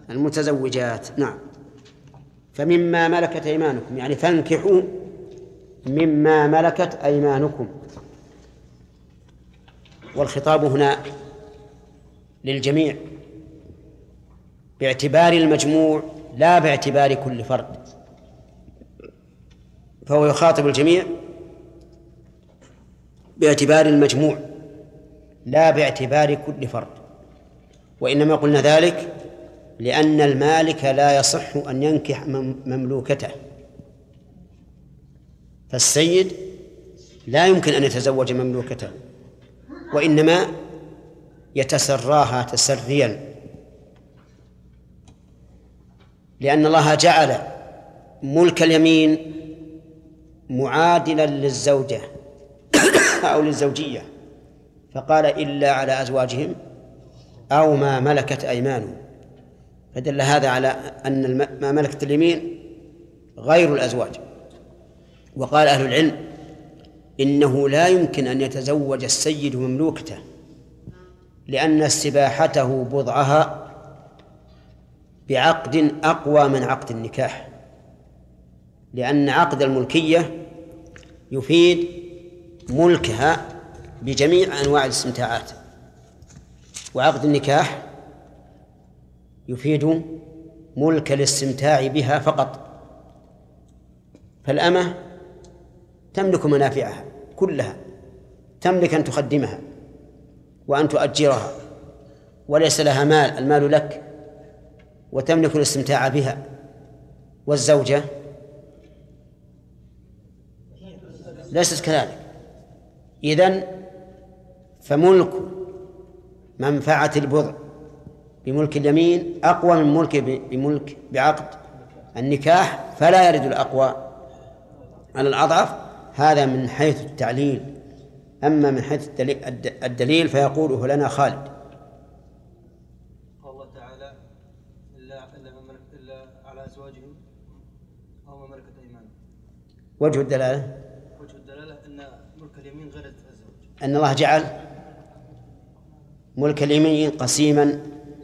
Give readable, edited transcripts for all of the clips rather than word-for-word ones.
المتزوجات. نعم. فمما ملكت أيمانكم يعني فانكحوا مما ملكت أيمانكم، والخطاب هنا للجميع باعتبار المجموع لا باعتبار كل فرد، فهو يخاطب الجميع باعتبار المجموع لا باعتبار كل فرد. وإنما قلنا ذلك لأن المالك لا يصح أن ينكح مملوكته، فالسيد لا يمكن أن يتزوج مملوكته، وإنما يتسراها تسريا، لأن الله جعل ملك اليمين معادلا للزوجة أو للزوجية، فقال إلا على أزواجهم أو ما ملكت أيمانهم، فدل هذا على أن ما ملكت اليمين غير الأزواج. وقال أهل العلم إنه لا يمكن أن يتزوج السيد مملوكته، لأن استباحته بضعها بعقد أقوى من عقد النكاح، لأن عقد الملكية يفيد ملكها بجميع أنواع الاستمتاعات، وعقد النكاح يفيد ملك الاستمتاع بها فقط. فالأمة تملك منافعها كلها، تملك أن تخدمها وأن تؤجرها وليس لها مال، المال لك، وتملك الاستمتاع بها. والزوجة ليست كذلك. إذن فملك منفعة البضع بملك اليمين أقوى من بملك بعقد النكاح، فلا يرد الأقوى على الأضعف. هذا من حيث التعليل. أما من حيث الدليل فيقوله لنا خالد. قال الله تعالى إلا على أزواجهم أو ما ملكت أيمانهم. وجه الدلالة أن ملك اليمين غير الزوج، أن الله جعل ملك اليمين قسيما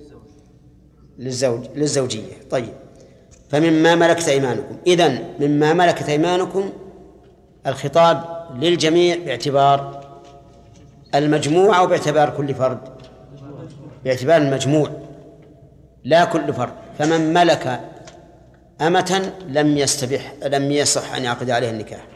للزوجية. طيب، فمما ملكت أيمانكم، إذن مما ملكت أيمانكم الخطاب للجميع باعتبار المجموع أو باعتبار كل فرد؟ باعتبار المجموع لا كل فرد. فمن ملك أمة لم يصح أن يعقد عليها النكاح.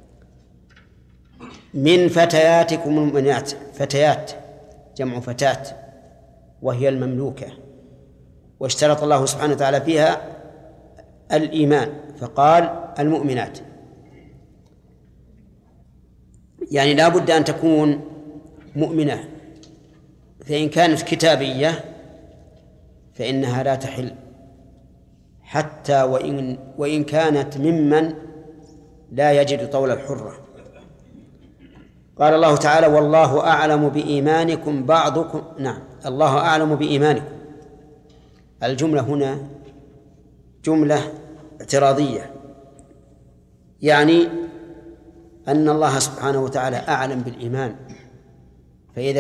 من فتياتكم المؤمنات، فتيات جمع فتاة وهي المملوكة، واشترط الله سبحانه وتعالى فيها الإيمان فقال المؤمنات، يعني لا بد أن تكون مؤمنة، فإن كانت كتابية فإنها لا تحل حتى وإن كانت ممن لا يجد طول الحرة. قال الله تعالى والله أعلم بإيمانكم بعضكم. نعم، الله أعلم بإيمانكم. الجملة هنا جملة اعتراضية، يعني أن الله سبحانه وتعالى أعلم بالإيمان، فإذا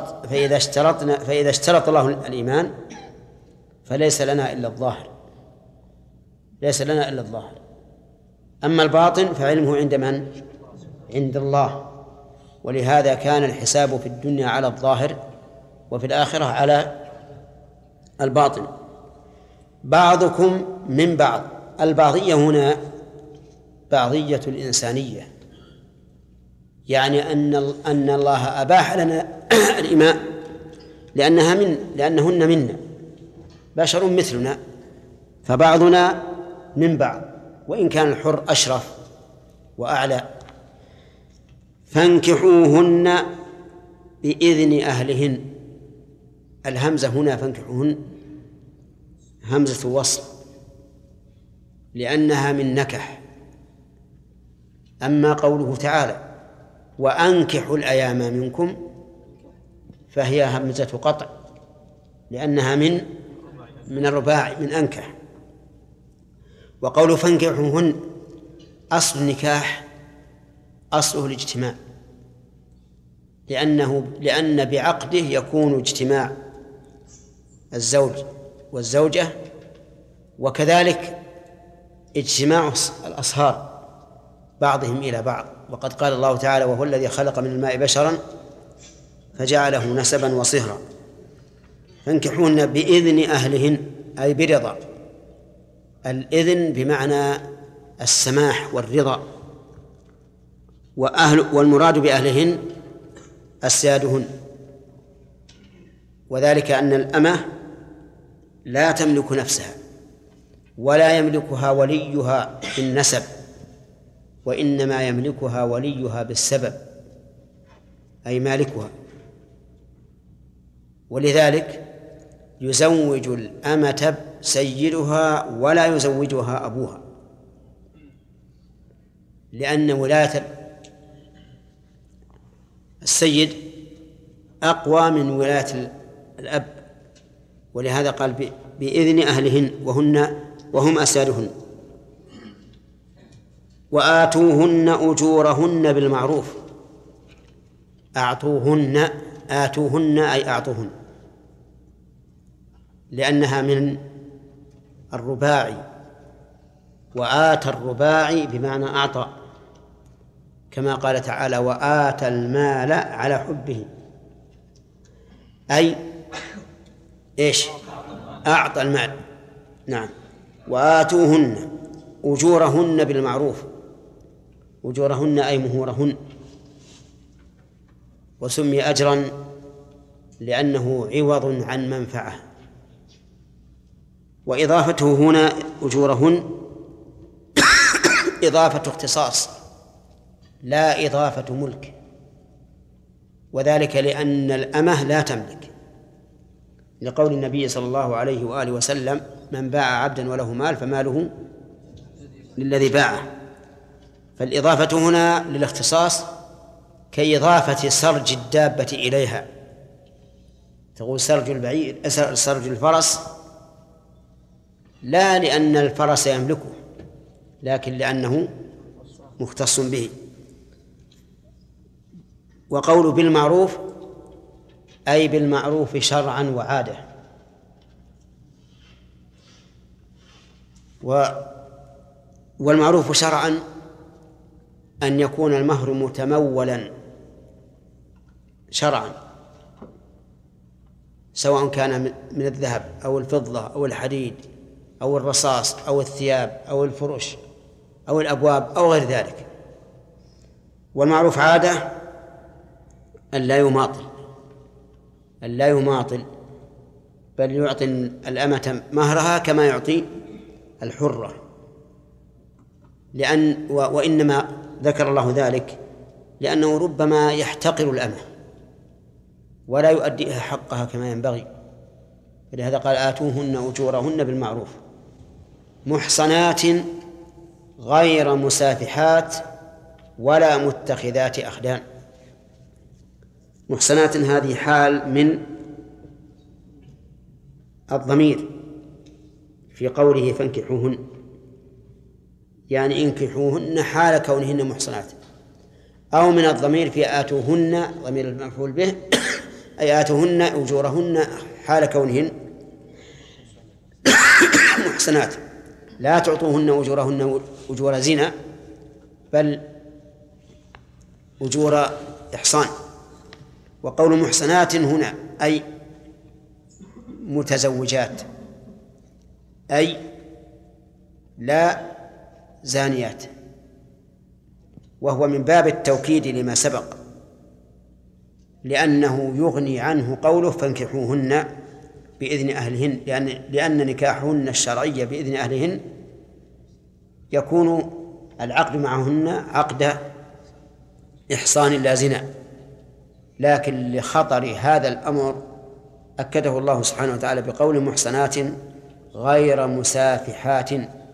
اشترط الله الإيمان فليس لنا إلا الظاهر، ليس لنا إلا الظاهر. أما الباطن فعلمه عند من؟ عند الله. ولهذا كان الحساب في الدنيا على الظاهر وفي الآخرة على الباطن. بعضكم من بعض، البعضية هنا بعضية الإنسانية، يعني أن الله أباح لنا الإماء لأنهن منا بشر مثلنا، فبعضنا من بعض وإن كان الحر أشرف وأعلى. فانكحوهن بإذن أهلهن. الهمزة هنا فانكحوهن همزة وصل لأنها من نكح. أما قوله تعالى وأنكحوا الأيام منكم فهي همزة قطع لأنها من الرباعي من أنكح. وقوله فانكحوهن أصل النكاح أصله الاجتماع، لأن بعقده يكون اجتماع الزوج والزوجة وكذلك اجتماع الأصهار بعضهم إلى بعض، وقد قال الله تعالى: وهو الذي خلق من الماء بشرا فجعله نسبا وصهرا. فانكحوهن بإذن أهلهن أي برضا. الإذن بمعنى السماح والرضا، والمراد بأهلهن أسيادهن، وذلك أن الأمة لا تملك نفسها ولا يملكها وليها بالنسب، وإنما يملكها وليها بالسبب أي مالكها. ولذلك يزوج الأمة سيدها ولا يزوجها أبوها، لأن ولاية السيد أقوى من ولاية الأب، ولهذا قال بإذن أهلهن وهم أسيادهن. وآتوهن أجورهن بالمعروف. آتوهن أي أعطوهن، لأنها من الرباعي، وآتى الرباعي بمعنى أعطى، كما قال تعالى: وآتى المال على حبه، أي إيش؟ أعطى المال. نعم. وآتوهن أجورهن بالمعروف. أجورهن أي مهورهن، وسمي أجرا لأنه عوض عن منفعة. وإضافته هنا أجورهن إضافة اختصاص لا إضافة ملك، وذلك لأن الأمة لا تملك، لقول النبي صلى الله عليه وآله وسلم: من باع عبدا وله مال فماله للذي باعه. فالإضافة هنا للاختصاص كإضافة سرج الدابة إليها، تقول سرج البعير، سرج الفرس، لا لأن الفرس يملكه، لكن لأنه مختص به. وقول بالمعروف أي بالمعروف شرعا وعادة. والمعروف شرعا أن يكون المهر متمولا شرعا، سواء كان من الذهب أو الفضة أو الحديد أو الرصاص أو الثياب أو الفرش أو الأبواب أو غير ذلك. والمعروف عادة أن لا يماطل، بل يعطي الأمة مهرها كما يعطي الحرة، وإنما ذكر الله ذلك لأنه ربما يحتقر الأمة ولا يؤديها حقها كما ينبغي، فلهذا قال: آتوهن أجورهن بالمعروف محصنات غير مسافحات ولا متخذات أخدان. محصنات هذه حال من الضمير في قوله فانكحوهن، يعني انكحوهن حال كونهن محصنات، أو من الضمير في آتوهن ضمير المفعول به أي آتوهن أجورهن حال كونهن محصنات، لا تعطوهن أجورهن أجور زنا بل أجور إحصان. وقول محصنات هنا أي متزوجات، أي لا زانيات، وهو من باب التوكيد لما سبق، لأنه يغني عنه قوله فانكحوهن بإذن أهلهن، لأن نكاحهن الشرعي بإذن أهلهن يكون العقد معهن عقد إحصان لا زنا. لكن لخطر هذا الأمر أكده الله سبحانه وتعالى بقول محصنات غير مسافحات.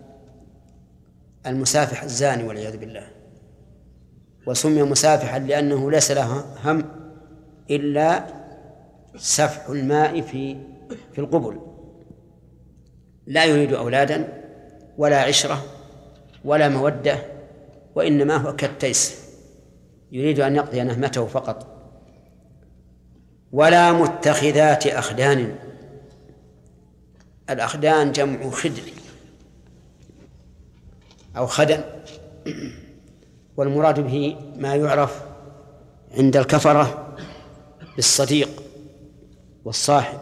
المسافح الزاني والعياذ بالله، وسمي مسافحا لأنه ليس له هم إلا سفح الماء في القبل، لا يريد أولادا ولا عشرة ولا مودة، وإنما هو كالتيس يريد أن يقضي نهمته فقط. ولا متخذات أخدان. الأخدان جمع خدر، أو خدن. والمراد به ما يعرف عند الكفرة بالصديق والصاحب،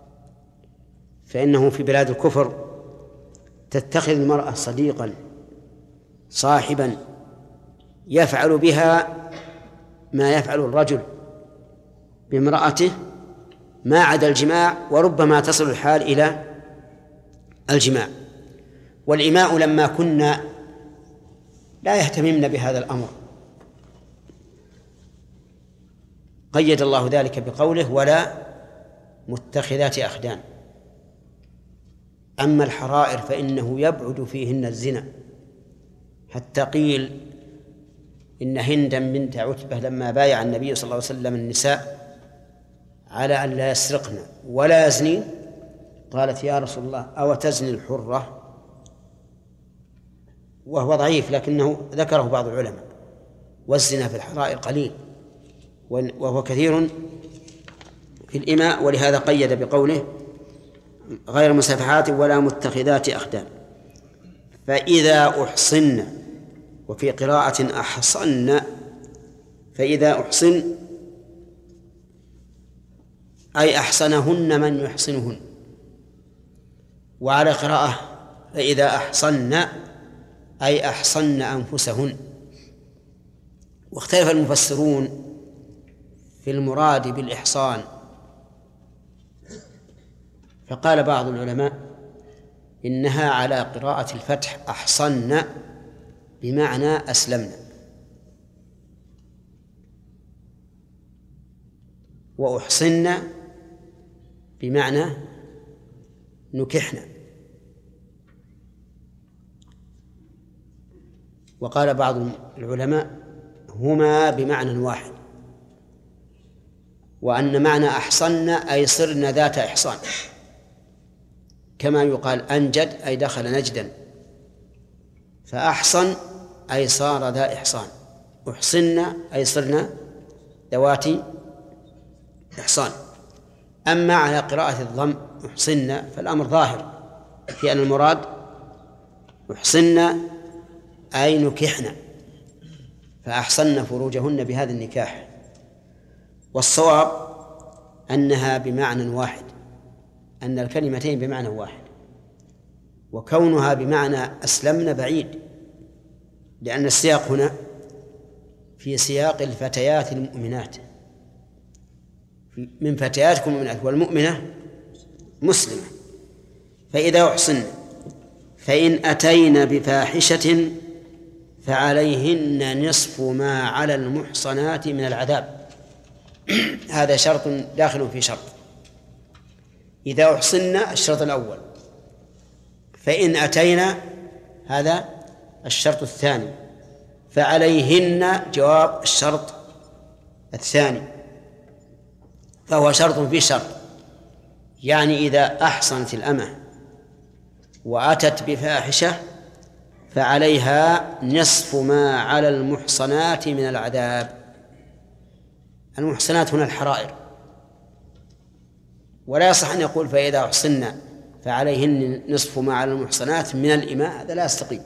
فإنه في بلاد الكفر تتخذ المرأة صديقا صاحبا يفعل بها ما يفعل الرجل بامرأته ما عدا الجماع، وربما تصل الحال إلى الجماع. والإماء لما كنا لا يهتممن بهذا الأمر قيد الله ذلك بقوله ولا متخذات أخدان. أما الحرائر فإنه يبعد فيهن الزنا، حتى قيل إن هندا بنت عتبة لما بايع النبي صلى الله عليه وسلم النساء على أن لا يسرقن ولا يزنين قالت يا رسول الله أو تزني الحرة، وهو ضعيف لكنه ذكره بعض العلماء، والزنا في الحرائر قليل وهو كثير في الإماء، ولهذا قيد بقوله غير مسافحات ولا متخذات أخدان. فإذا أحصن، وفي قراءة أحصن، فإذا أحصن أي أحصنهن من يحصنهن، وعلى قراءة فإذا أحصن أي أحصن أنفسهن. واختلف المفسرون في المراد بالإحصان، فقال بعض العلماء إنها على قراءة الفتح أحصن بمعنى أسلمنا، وأحصن بمعنى نكحنا. وقال بعض العلماء هما بمعنى واحد، وأن معنى أحصن أي صرن ذات إحصان، كما يقال أنجد أي دخل نجدا، فأحصن أي صار ذا إحصان، أحصن أي صرنا ذوات إحصان. أما على قراءة الضم أحصن فالأمر ظاهر في أن المراد أحصن أي نكحنا، فأحصن فروجهن بهذا النكاح. والصواب أنها بمعنى واحد، أن الكلمتين بمعنى واحد، وكونها بمعنى أسلمن بعيد، لأن السياق هنا في سياق الفتيات المؤمنات، من فتياتكم المؤمنات، والمؤمنة مسلمة. فإذا أحصن فإن أتين بفاحشة فعليهن نصف ما على المحصنات من العذاب. هذا شرط داخل في شرط. إذا أحصنا الشرط الأول، فإن أتينا هذا الشرط الثاني، فعليهن جواب الشرط الثاني، فهو شرط في شرط. يعني إذا أحصنت الأمة وأتت بفاحشة فعليها نصف ما على المحصنات من العذاب. المحصنات هنا الحرائر، ولا يصح أن يقول فإذا أحصنا فعليهن نصف ما على المحصنات من الإماء، هذا لا يستقيم.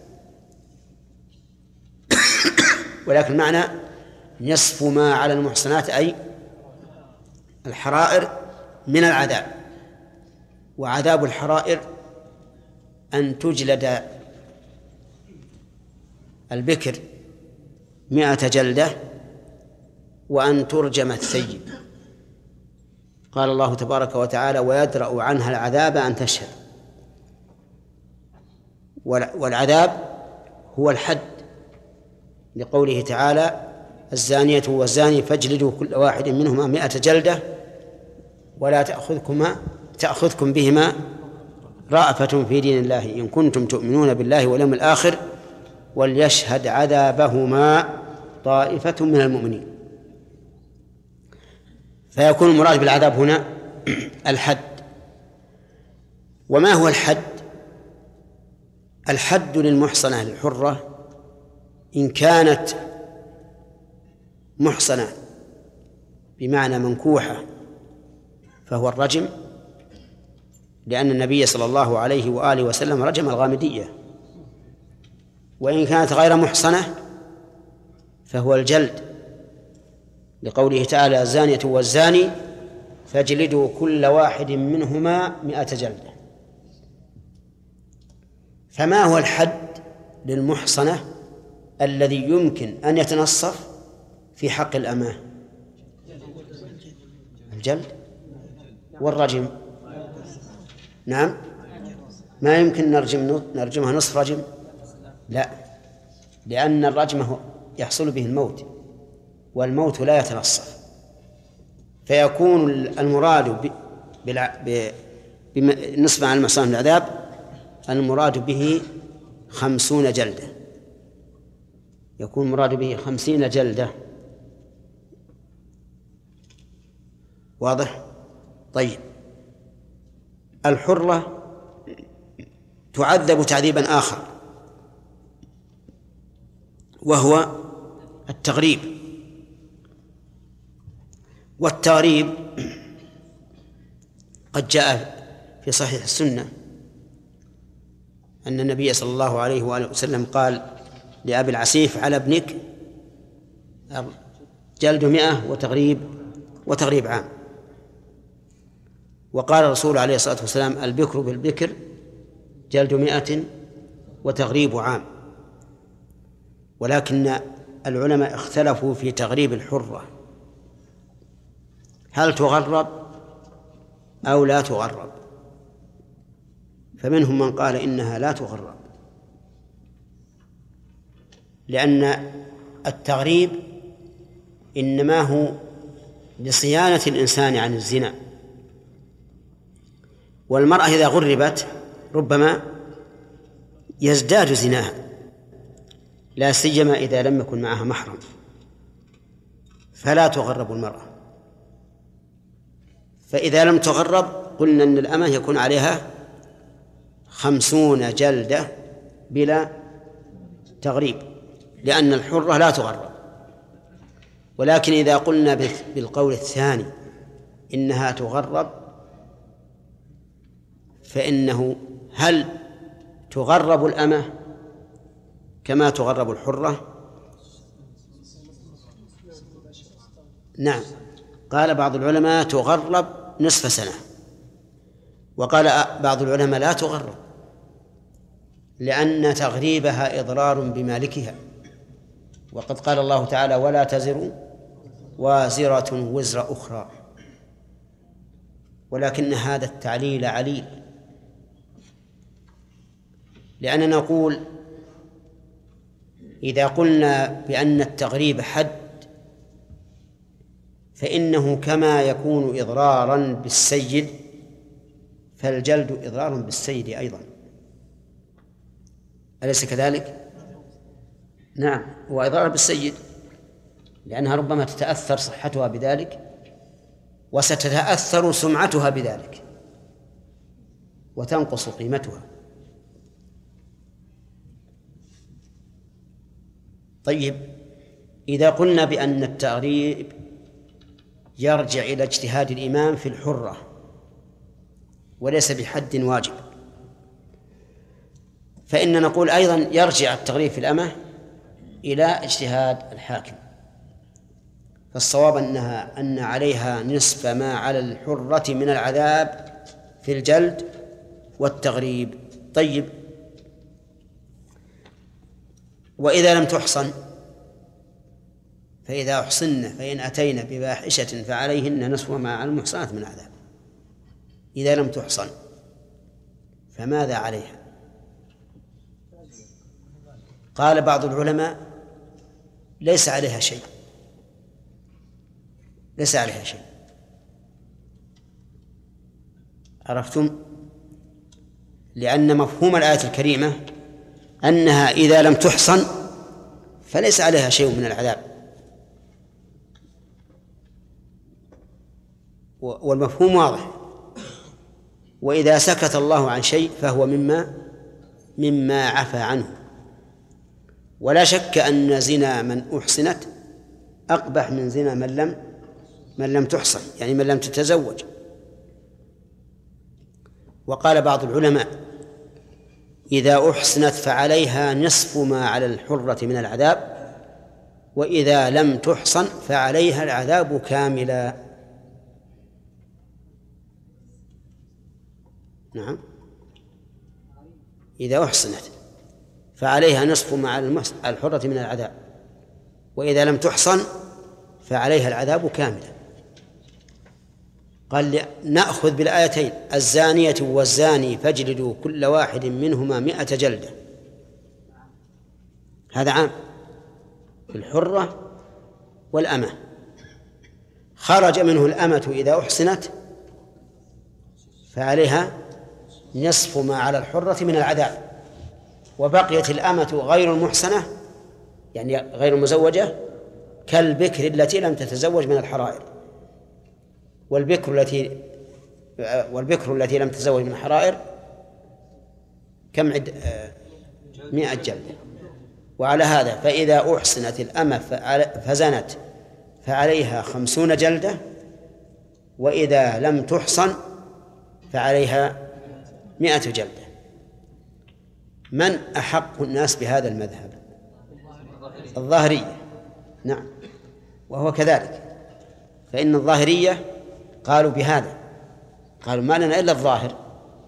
ولكن معنى نصف ما على المحصنات أي الحرائر من العذاب. وعذاب الحرائر أن تجلد البكر 100 جلدة وأن ترجم الثيب. قال الله تبارك وتعالى ويدرأ عنها العذاب أن تشهد. والعذاب هو الحد، لقوله تعالى الزانية والزاني فاجلدوا كل واحد منهما 100 جلدة ولا تأخذكم بهما رأفة في دين الله إن كنتم تؤمنون بالله واليوم الآخر وليشهد عذابهما طائفة من المؤمنين. فيكون المراد بالعذاب هنا الحد. وما هو الحد؟ الحد للمحصنة الحرة إن كانت محصنة بمعنى منكوحة فهو الرجم، لأن النبي صلى الله عليه وآله وسلم رجم الغامدية. وإن كانت غير محصنة فهو الجلد، لقوله تعالى: الزانية والزاني فاجلدوا كل واحد منهما 100 جلدة. فما هو الحد للمحصنة الذي يمكن أن يتنصف في حق الأمة؟ الجلد والرجم. نعم، ما يمكن نرجمها نصف رجم، لا، لأن الرجم يحصل به الموت، والموت لا يتنصف، فيكون المراد بالنصف عن المحصنة من العذاب المراد به 50 جلدة، يكون مراد به 50 جلدة. واضح؟ طيب، الحرة تعذب تعذيبا آخر، وهو التغريب. والتغريب قد جاء في صحيح السنة أن النبي صلى الله عليه وآله وسلم قال لأبي العسيف: على ابنك جلد 100 وتغريب عام. وقال الرسول عليه الصلاة والسلام: البكر بالبكر جلد 100 وتغريب عام. ولكن العلماء اختلفوا في تغريب الحرة، هل تغرب أو لا تغرب؟ فمنهم من قال إنها لا تغرب، لأن التغريب إنما هو لصيانة الإنسان عن الزنا، والمرأة إذا غربت ربما يزداد زناها، لا سيما إذا لم يكن معها محرم، فلا تغرب المرأة. فإذا لم تغرب قلنا أن الأمة يكون عليها 50 جلدة بلا تغريب، لأن الحرة لا تغرب. ولكن إذا قلنا بالقول الثاني إنها تغرب، فإنه هل تغرب الأمة كما تغرب الحرة؟ نعم، قال بعض العلماء تغرب نصف سنة، وقال بعض العلماء لا تغرب، لأن تغريبها إضرار بمالكها، وقد قال الله تعالى: ولا تزر وازرة وزر أخرى. ولكن هذا التعليل عليل، لأننا نقول إذا قلنا بأن التغريب حد فإنه كما يكون إضرارا بالسيد فالجلد إضرار بالسيد أيضا، أليس كذلك؟ نعم، هو إضرار بالسيد، لأنها ربما تتأثر صحتها بذلك وستتأثر سمعتها بذلك وتنقص قيمتها. طيب، إذا قلنا بأن التغريب يرجع إلى اجتهاد الإمام في الحرة وليس بحد واجب، فإن نقول أيضا يرجع التغريب في الأمة إلى اجتهاد الحاكم. فالصواب أن عليها نصف ما على الحرة من العذاب في الجلد والتغريب. طيب، وإذا لم تحصن؟ فإذا أحصن فإن أتين بفاحشة فعليهن نصف ما على المحصنات من العذاب. إذا لم تحصن فماذا عليها؟ قال بعض العلماء: ليس عليها شيء، ليس عليها شيء. عرفتم؟ لأن مفهوم الآية الكريمة أنها إذا لم تحصن فليس عليها شيء من العذاب، والمفهوم واضح. وإذا سكت الله عن شيء فهو مما عفى عنه. ولا شك أن زنا من أحصنت أقبح من زنا من لم تحصن، يعني من لم تتزوج. وقال بعض العلماء: إذا أحصنت فعليها نصف ما على الحرة من العذاب، وإذا لم تحصن فعليها العذاب كاملا. نعم، إذا أحصنت فعليها نصف ما على الحرة من العذاب، وإذا لم تحصن فعليها العذاب كاملا. قال نأخذ بالآيتين: الزانية والزاني فاجلدوا كل واحد منهما 100 جلدة. هذا عام في الحرة والأمة. خرج منه الأمة إذا أحصنت فعليها نصف ما على الحرة من العذاب، وبقيت الأمة غير المحصنة يعني غير المزوجة كالبكر التي لم تتزوج من الحرائر. والبكر التي لم تتزوج من الحرائر كم 100 جلدة. وعلى هذا فإذا أحصنت الأمة فزنت فعليها 50 جلدة، وإذا لم تحصن فعليها 100 جلدة. من أحق الناس بهذا المذهب؟ الظاهرية. نعم، وهو كذلك، فإن الظاهرية قالوا بهذا، قالوا ما لنا إلا الظاهر.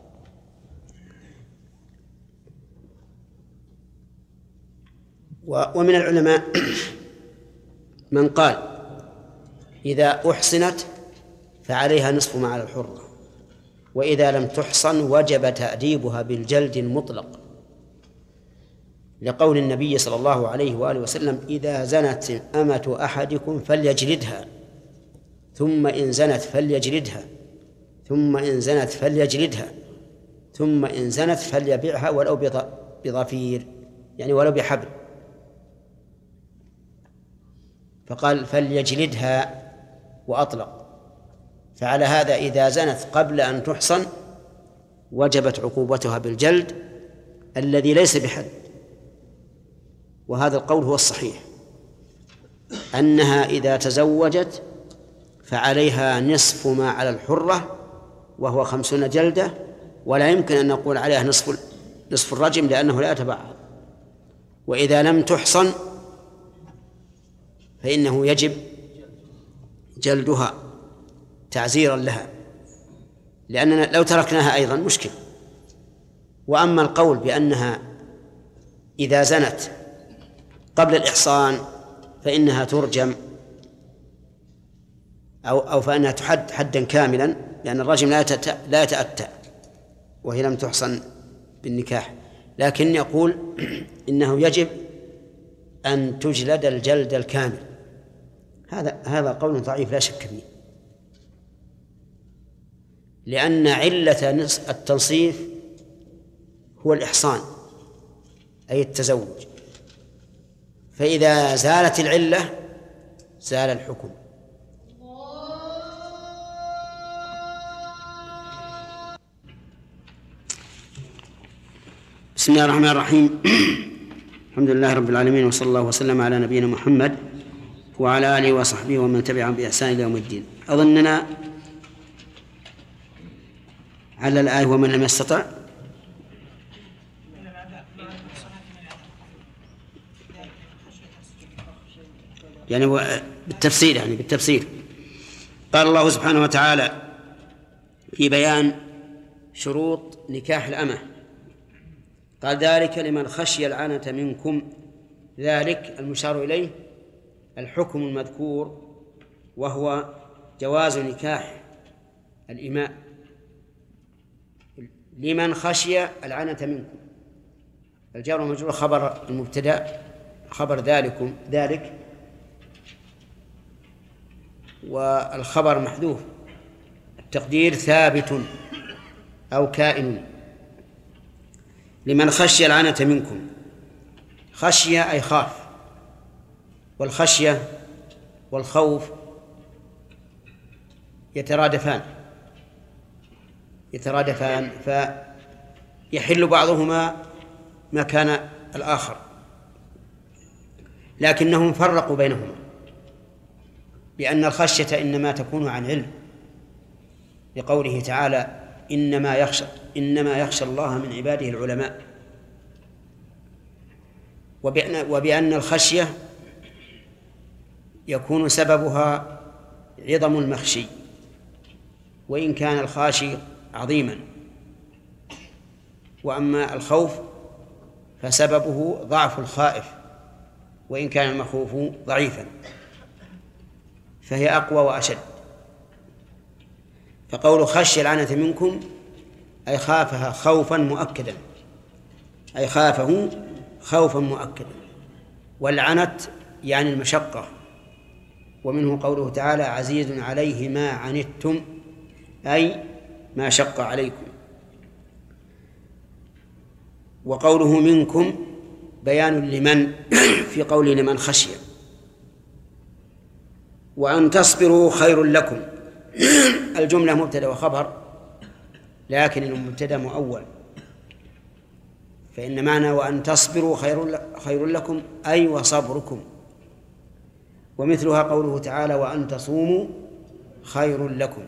ومن العلماء من قال إذا أحصنت فعليها نصف ما على الحرة، وإذا لم تحصن وجب تأديبها بالجلد المطلق، لقول النبي صلى الله عليه وآله وسلم: إذا زنت أمة أحدكم فليجلدها، ثم إن زنت فليجلدها، ثم إن زنت فليجلدها، ثم إن زنت فليبيعها ولو بضفير، يعني ولو بحبل. فقال فليجلدها وأطلق. فعلى هذا إذا زنت قبل أن تحصن وجبت عقوبتها بالجلد الذي ليس بحد. وهذا القول هو الصحيح، أنها إذا تزوجت فعليها نصف ما على الحرة وهو 50 جلدة، ولا يمكن أن نقول عليها نصف الرجم لأنه لا يتبعض. وإذا لم تحصن فإنه يجب جلدها تعزيرا لها، لأننا لو تركناها أيضا مشكل. وأما القول بأنها إذا زنت قبل الإحصان فإنها ترجم أو فإنها تحد حدا كاملا، لأن الرجم لا يتأتى وهي لم تحصن بالنكاح. لكن يقول إنه يجب أن تجلد الجلد الكامل. هذا قول ضعيف لا شك فيه، لأن علة التنصيف هو الإحصان أي التزوج، فإذا زالت العلة زال الحكم. بسم الله الرحمن الرحيم. الحمد لله رب العالمين، وصلى الله وسلم على نبينا محمد وعلى آله وصحبه ومن تبعهم بإحسان إلى يوم الدين. أظننا على الآية ومن لم يستطع يعني بالتفسير قال الله سبحانه وتعالى في بيان شروط نكاح الأمة، قال ذلك لمن خشي العنة منكم. ذلك المشار إليه الحكم المذكور، وهو جواز نكاح الإماء لمن خشي العنة منكم. الجار والمجرور خبر المبتدأ، خبر ذلك والخبر محذوف، التقدير ثابت أو كائن. لمن خشي العنة منكم، خشية أي خاف، والخشية والخوف يترادفان فيحل بعضهما مكان الآخر، لكنهم فرقوا بينهما بأن الخشية إنما تكون عن علم، لقوله تعالى إنما يخشى الله من عباده العلماء. وبأن الخشية يكون سببها عظم المخشي، وإن كان الخاشي عظيما. وأما الخوف فسببه ضعف الخائف، وإن كان المخوف ضعيفا، فهي أقوى وأشد. فقول خشي العنة منكم أي خافها خوفا مؤكدا، أي خافه خوفا مؤكدا. والعنت يعني المشقة، ومنه قوله تعالى عزيز عليه ما عنتم، أي ما شق عليكم. وقوله منكم بيان لمن في قوله لمن خشي. وأن تصبروا خير لكم الجملة مبتدأ وخبر، لكن المبتدأ مؤول، فإن معنى وأن تصبروا خير لكم أي وصبركم. ومثلها قوله تعالى وأن تصوموا خير لكم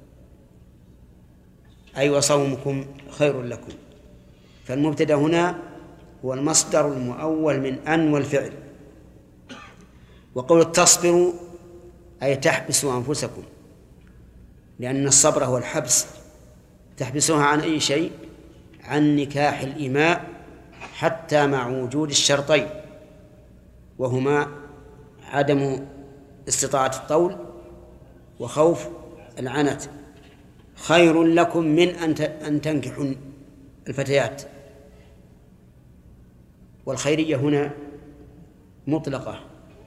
أي وصومكم خير لكم. فالمبتدأ هنا هو المصدر المؤول من أن والفعل. وقول تصبروا أي تحبسوا أنفسكم، لأن الصبر هو الحبس، تحبسوها عن أي شيء؟ عن نكاح الإماء حتى مع وجود الشرطين، وهما عدم استطاعة الطول وخوف العنت. خير لكم من أن تنكحوا الفتيات. والخيرية هنا مطلقة،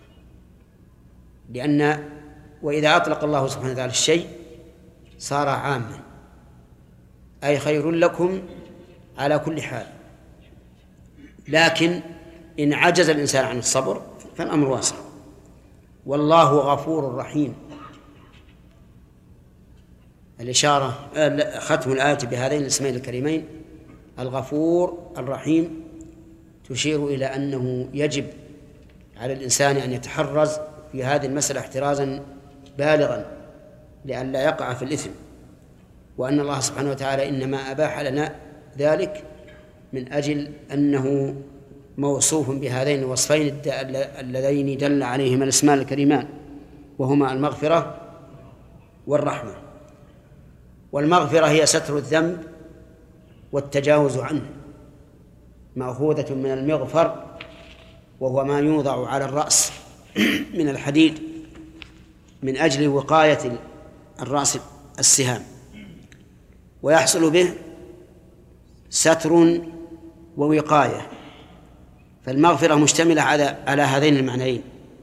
لأن وإذا أطلق الله سبحانه وتعالى الشيء صار عاما، أي خير لكم على كل حال. لكن إن عجز الإنسان عن الصبر فالأمر واسع. والله غفور رحيم. الإشارة ختم الآية بهذين الاسمين الكريمين الغفور الرحيم تشير إلى أنه يجب على الإنسان أن يتحرز في هذه المسألة احترازا بالغا لئلا يقع في الإثم، وأن الله سبحانه وتعالى إنما أباح لنا ذلك من أجل أنه موصوف بهذين الوصفين اللذين دل عليهما الاسمان الكريمان، وهما المغفرة والرحمة. والمغفرة هي ستر الذنب والتجاوز عنه، مأخوذة من المغفر، وهو ما يوضع على الرأس من الحديد من أجل وقاية الرأس السهام، ويحصل به ستر ووقاية. فالمغفرة مشتملة على هذين المعنيين،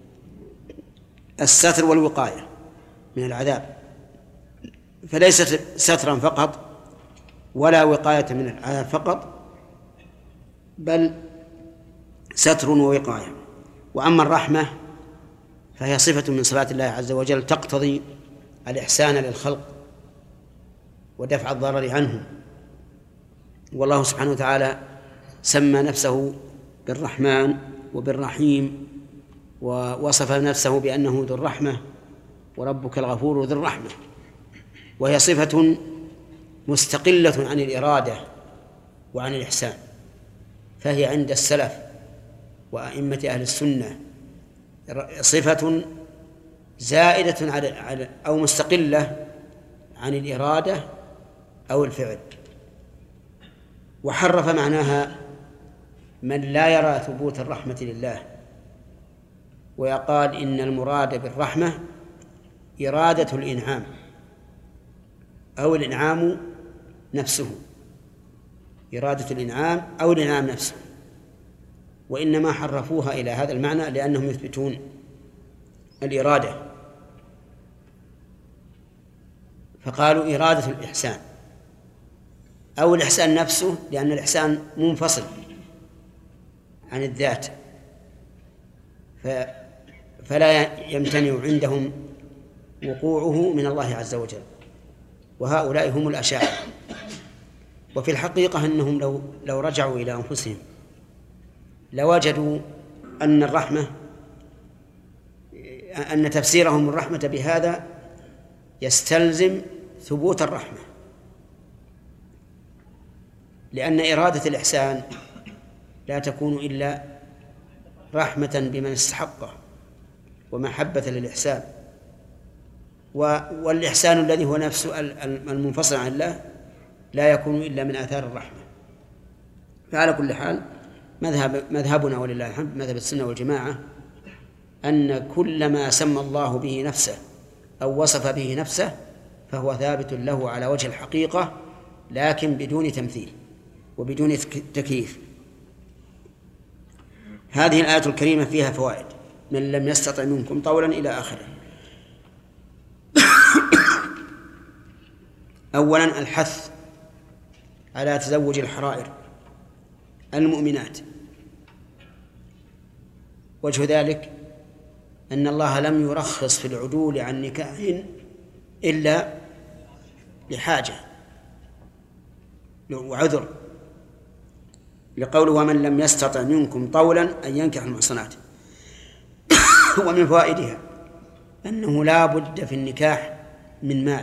الستر والوقاية من العذاب، فليست سترا فقط ولا وقاية من العذاب فقط، بل ستر ووقاية. وأما الرحمة فهي صفة من صفات الله عز وجل تقتضي الإحسان للخلق ودفع الضرر عنهم. والله سبحانه وتعالى سمى نفسه بالرحمن وبالرحيم، ووصف نفسه بأنه ذو الرحمة، وربك الغفور ذو الرحمة، وهي صفة مستقلة عن الإرادة وعن الإحسان. فهي عند السلف وأئمة أهل السنة صفة زائدة على أو مستقلة عن الإرادة أو الفعل. وحرف معناها من لا يرى ثبوت الرحمة لله، ويقال إن المراد بالرحمة إرادة الإنعام أو الإنعام نفسه، إرادة الإنعام أو الإنعام نفسه. وإنما حرفوها إلى هذا المعنى لأنهم يثبتون الإرادة، فقالوا إرادة الإحسان أو الإحسان نفسه، لأن الإحسان منفصل عن الذات، فلا يمتنع عندهم وقوعه من الله عز وجل. وهؤلاء هم الأشاعرة. وفي الحقيقة أنهم لو رجعوا إلى أنفسهم لوجدوا أن الرحمة، أن تفسيرهم الرحمة بهذا يستلزم ثبوت الرحمة، لأن إرادة الإحسان لا تكون إلا رحمة بمن استحقه ومحبة للإحسان، والإحسان الذي هو نفسه المنفصل عن الله لا يكون إلا من آثار الرحمة. فعلى كل حال مذهبنا ولله الحمد مذهب السنة والجماعة أن كل ما سمى الله به نفسه أو وصف به نفسه فهو ثابت له على وجه الحقيقة، لكن بدون تمثيل وبدون تكييف. هذه الآية الكريمة فيها فوائد: من لم يستطع منكم طولا إلى آخره. أولا الحث على تزوج الحرائر المؤمنات. وجه ذلك أن الله لم يرخص في العدول عن نكاح إلا لحاجة وعذر، لقوله ومن لم يستطع منكم طولا أن ينكح المحصنات. ومن فوائدها أنه لا بد في النكاح من مال،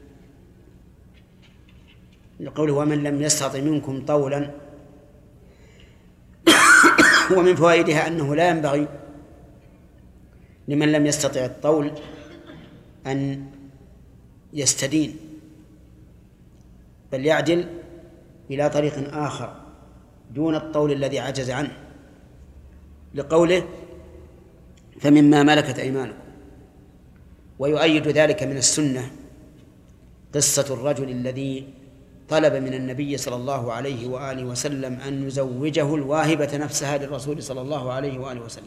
لقوله ومن لم يستطع منكم طولا. ومن فوائدها أنه لا ينبغي لمن لم يستطع الطول أن يستدين، بل يعدل إلى طريق آخر دون الطول الذي عجز عنه، لقوله فمما ملكت أيمانكم. ويؤيد ذلك من السنة قصة الرجل الذي طلب من النبي صلى الله عليه وآله وسلم أن يزوجه الواهبة نفسها للرسول صلى الله عليه وآله وسلم.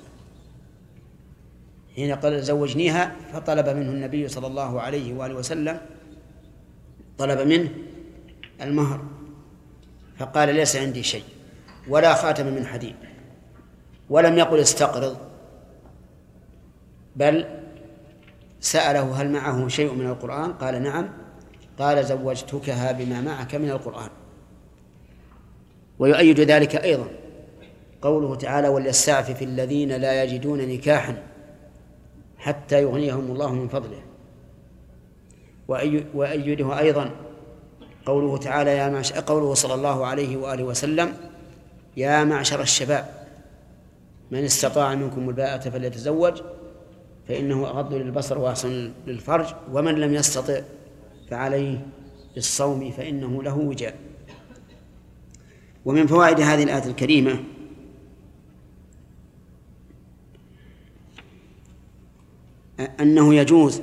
حين قال زوجنيها فطلب منه النبي صلى الله عليه وآله وسلم، طلب منه المهر، فقال ليس عندي شيء ولا خاتم من حديد، ولم يقل استقرض، بل سأله هل معه شيء من القرآن؟ قال نعم. قال زوجتكها بما معك من القرآن. ويؤيد ذلك أيضا قوله تعالى وليستعفف الذين لا يجدون نكاحا حتى يغنيهم الله من فضله. وأيده أيضا قوله تعالى قوله صلى الله عليه وآله وسلم يا معشر الشباب من استطاع منكم الباءة فليتزوج فإنه أغض للبصر وأحسن للفرج ومن لم يستطع فعليه بالصوم فإنه له وجاء. ومن فوائد هذه الآية الكريمة أنه يجوز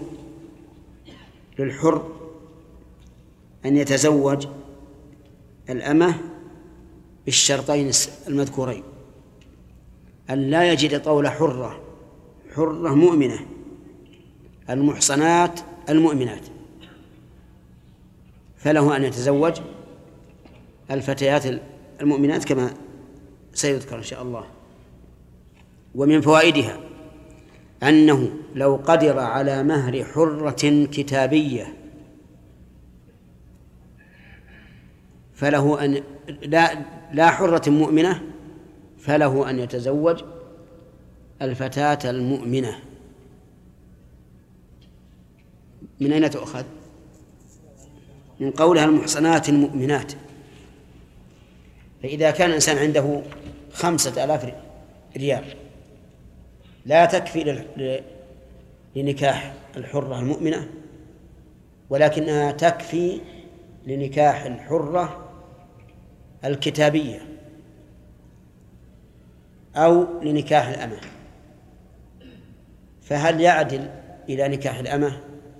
للحر أن يتزوج الأمة بالشرطين المذكورين: أن لا يجد طول حرة مؤمنة المحصنات المؤمنات، فله أن يتزوج الفتيات المؤمنات كما سيذكر إن شاء الله. ومن فوائدها أنه لو قدر على مهر حرة كتابية فله أن لا حرة مؤمنة، فله أن يتزوج الفتاة المؤمنة. من أين تؤخذ؟ من قولها المحصنات المؤمنات. فإذا كان الإنسان عنده 5000 ريال لا تكفي لنكاح الحرة المؤمنة، ولكنها تكفي لنكاح الحرة الكتابية أو لنكاح الأمة، فهل يعدل إلى نكاح الأمة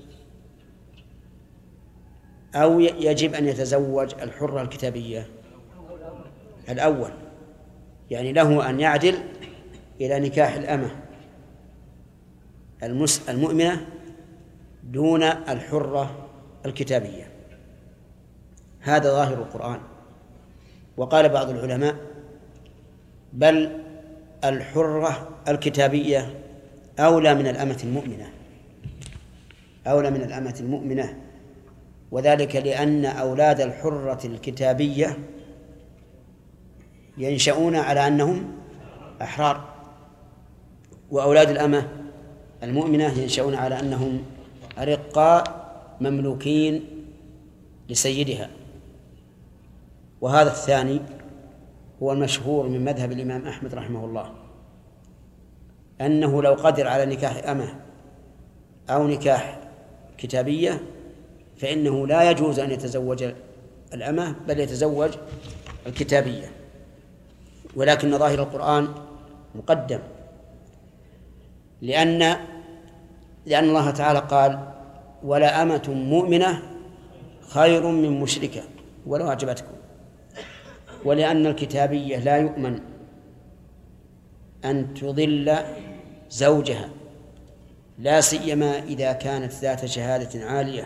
أو يجب أن يتزوج الحرة الكتابية؟ الأول، يعني له أن يعدل إلى نكاح الأمة المؤمنة دون الحرة الكتابية. هذا ظاهر القرآن. وقال بعض العلماء بل الحرة الكتابية أولى من الأمة المؤمنة، وذلك لأن أولاد الحرة الكتابية ينشؤون على أنهم أحرار، وأولاد الأمة المؤمنة ينشؤون على أنهم أرقاء مملوكين لسيدها. وهذا الثاني هو المشهور من مذهب الإمام أحمد رحمه الله، أنه لو قدر على نكاح أمه أو نكاح كتابية فإنه لا يجوز أن يتزوج الأمة بل يتزوج الكتابية، ولكن ظاهر القرآن مقدم، لأن الله تعالى قال: ولا أمة مؤمنة خير من مشركة ولو أعجبتكم. ولأن الكتابية لا يؤمن أن تضل زوجها، لا سيما إذا كانت ذات شهادة عالية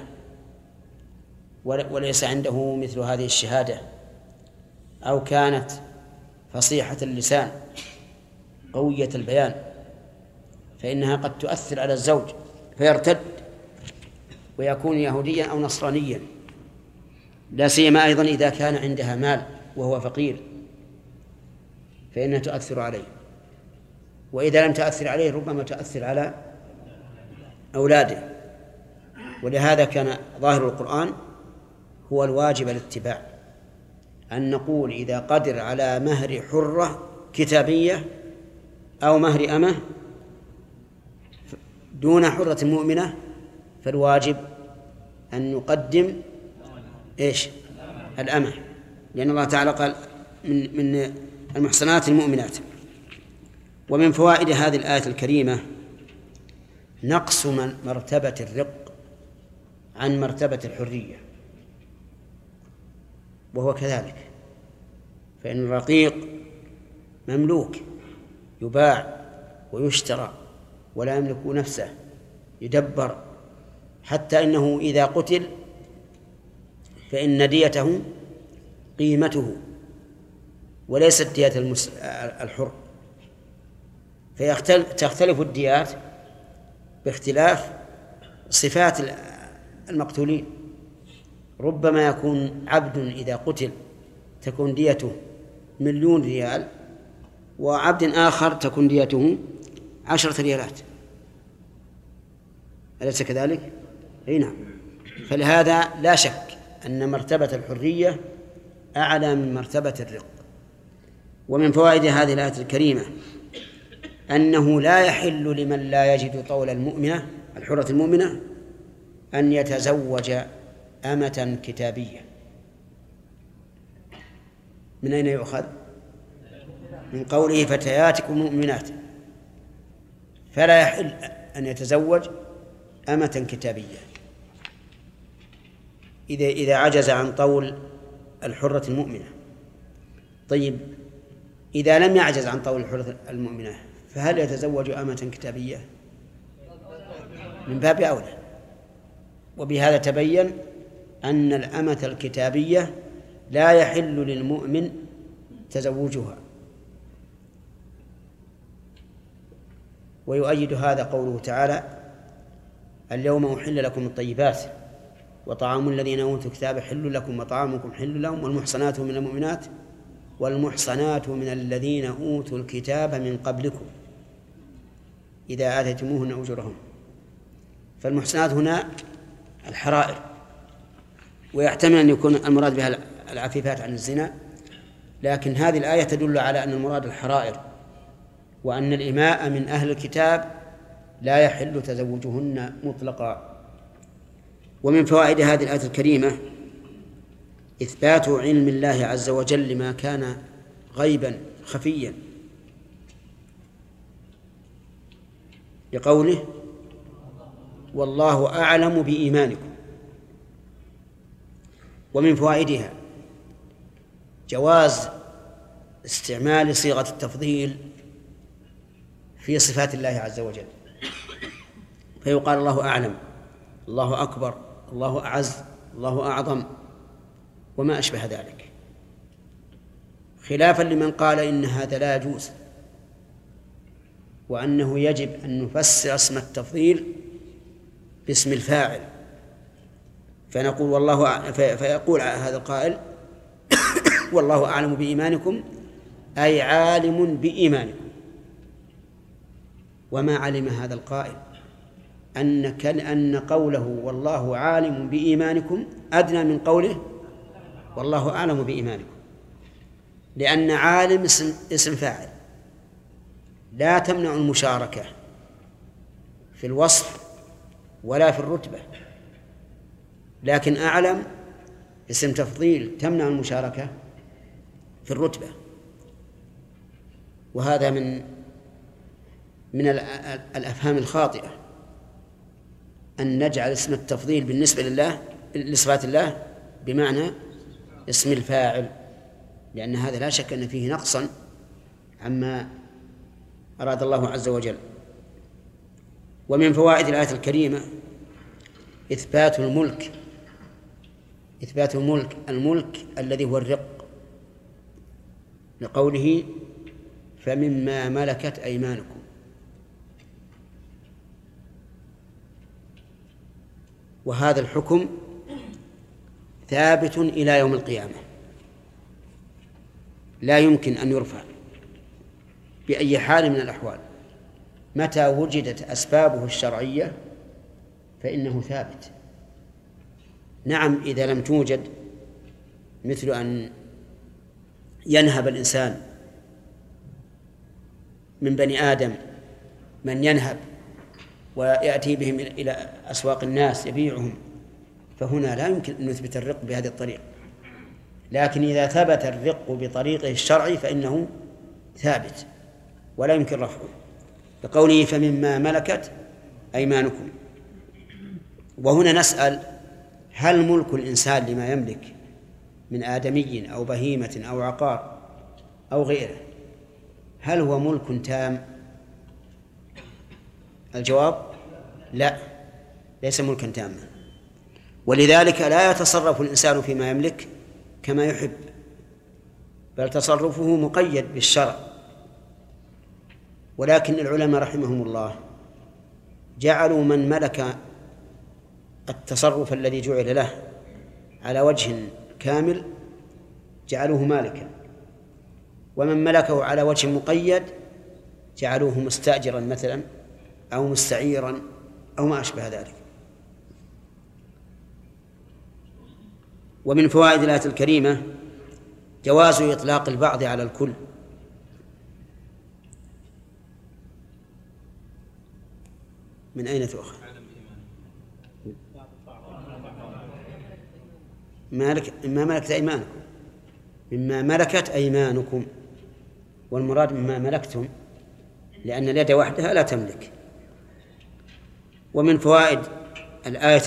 وليس عنده مثل هذه الشهادة، أو كانت فصيحة اللسان قوية البيان، فإنها قد تؤثر على الزوج فيرتد ويكون يهوديا أو نصرانيا، لا سيما أيضا إذا كان عندها مال وهو فقير فإنها تؤثر عليه، وإذا لم تؤثر عليه ربما تؤثر على أولاده. ولهذا كان ظاهر القرآن هو الواجب الاتباع، أن نقول إذا قدر على مهر حرة كتابية أو مهر أمة دون حرة مؤمنة فالواجب أن نقدم الأمة، لأن الله تعالى قال من المحصنات المؤمنات. ومن فوائد هذه الآية الكريمة نقص مرتبة الرق عن مرتبة الحرية، وهو كذلك، فإن الرقيق مملوك يباع ويشترى ولا يملك نفسه، يدبر، حتى إنه إذا قتل فإن ديته قيمته وليست دية الحر، فتختلف الديات باختلاف صفات المقتولين. ربما يكون عبد إذا قتل تكون ديته 1,000,000 ريال، وعبد آخر تكون ديته 10 ريالات، أليس كذلك؟ أي نعم. فلهذا لا شك أن مرتبة الحرية أعلى من مرتبة الرق. ومن فوائد هذه الآية الكريمة أنه لا يحل لمن لا يجد طول المؤمنة الحرة المؤمنة أن يتزوج أمة كتابية. من أين يؤخذ؟ من قوله فتياتكم مؤمنات، فلا يحل أن يتزوج أمة كتابية إذا عجز عن طول الحرة المؤمنة. طيب إذا لم يعجز عن طول الحرة المؤمنة فهل يتزوج أمة كتابية؟ من باب أولى. وبهذا تبين أن الأمة الكتابية لا يحل للمؤمن تزوجها. ويؤيد هذا قوله تعالى: اليوم أحل لكم الطيبات وطعام الذين أوتوا الكتاب حل لكم وطعامكم حل لهم والمحصنات من المؤمنات والمحصنات من الذين أوتوا الكتاب من قبلكم إذا آتيتموهن أجورهن. فالمحصنات هنا الحرائر، ويحتمل أن يكون المراد بها العفيفات عن الزنا، لكن هذه الآية تدل على أن المراد الحرائر، وأن الإماء من أهل الكتاب لا يحل تزوجهن مطلقا. ومن فوائد هذه الآية الكريمة إثبات علم الله عز وجل لما كان غيبا خفيا، لقوله: والله أعلم بإيمانكم. ومن فوائدها جواز استعمال صيغة التفضيل في صفات الله عز وجل، فيقال الله أعلم، الله أكبر، الله أعز، الله أعظم، وما أشبه ذلك، خلافا لمن قال إن هذا لا يجوز، وأنه يجب أن نفسر اسم التفضيل باسم الفاعل، فنقول والله فيقول هذا القائل: والله أعلم بإيمانكم، أي عالم بإيمانكم. وما علم هذا القائل أن قوله والله عالم بإيمانكم أدنى من قوله والله أعلم بإيمانكم، لأن عالم اسم فاعل، لا تمنع المشاركة في الوصف ولا في الرتبة، لكن أعلم اسم تفضيل تمنع المشاركة في الرتبة. وهذا من الأفهام الخاطئة أن نجعل اسم التفضيل بالنسبة لله لصفات الله بمعنى اسم الفاعل، لأن هذا لا شك أن فيه نقصا عما أراد الله عز وجل. ومن فوائد الآية الكريمة إثبات الملك، الملك الذي هو الرق، لقوله فمما ملكت أيمانكم. وهذا الحكم ثابت إلى يوم القيامة، لا يمكن أن يرفع بأي حال من الأحوال. متى وجدت أسبابه الشرعية فإنه ثابت. نعم، إذا لم توجد، مثل أن ينهب الإنسان من بني آدم من ينهب ويأتي بهم إلى أسواق الناس يبيعهم، فهنا لا يمكن أن نثبت الرق بهذه الطريقة. لكن إذا ثبت الرق بطريقه الشرعي فإنه ثابت ولا يمكن رفعه، لقوله فمما ملكت أيمانكم. وهنا نسأل: هل ملك الإنسان لما يملك من آدمي أو بهيمة أو عقار أو غيره هل هو ملك تام؟ الجواب: لا، ليس ملكا تاما. ولذلك لا يتصرف الإنسان فيما يملك كما يحب، بل تصرفه مقيد بالشرع. ولكن العلماء رحمهم الله جعلوا من ملك التصرف الذي جعل له على وجه كامل جعلوه مالكا، ومن ملكه على وجه مقيد جعلوه مستأجرا مثلا أو مستعيرا أو ما أشبه ذلك. ومن فوائد الآية الكريمة جواز إطلاق البعض على الكل. من أين تؤخذ؟ مما ملكت أيمانكم، مما ملكت أيمانكم، والمراد مما ملكتم، لأن اليد وحدها لا تملك. ومن فوائد الآية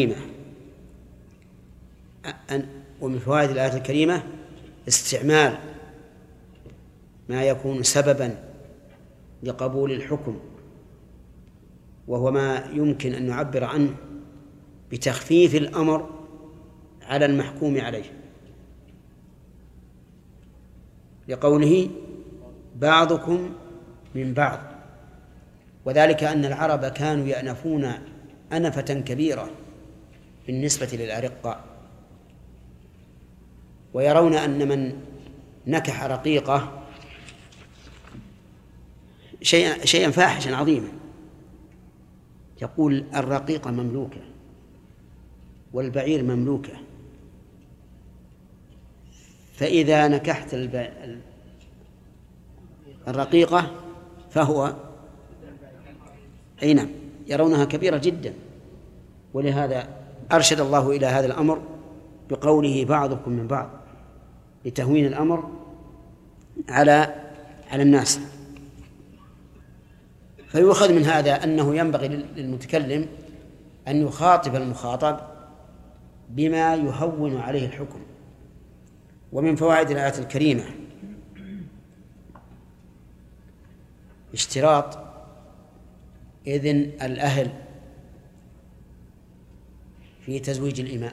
الكريمة استعمال ما يكون سببا لقبول الحكم، وهو ما يمكن أن نعبر عنه بتخفيف الأمر على المحكوم عليه، لقوله بعضكم من بعض. وذلك أن العرب كانوا يأنفون أنفة كبيرة بالنسبة للأرقاء، ويرون أن من نكح رقيقة شيئا فاحشا عظيما. يقول الرقيقة مملوكة والبعير مملوكة، فإذا نكحت الرقيقة فهو أي نعم، يرونها كبيرة جدا. ولهذا أرشد الله إلى هذا الأمر بقوله بعضكم من بعض، لتهوين الأمر على الناس. فيؤخذ من هذا أنه ينبغي للمتكلم أن يخاطب المخاطب بما يهون عليه الحكم. ومن فوائد الآية الكريمة اشتراط إذن الأهل في تزويج الإماء،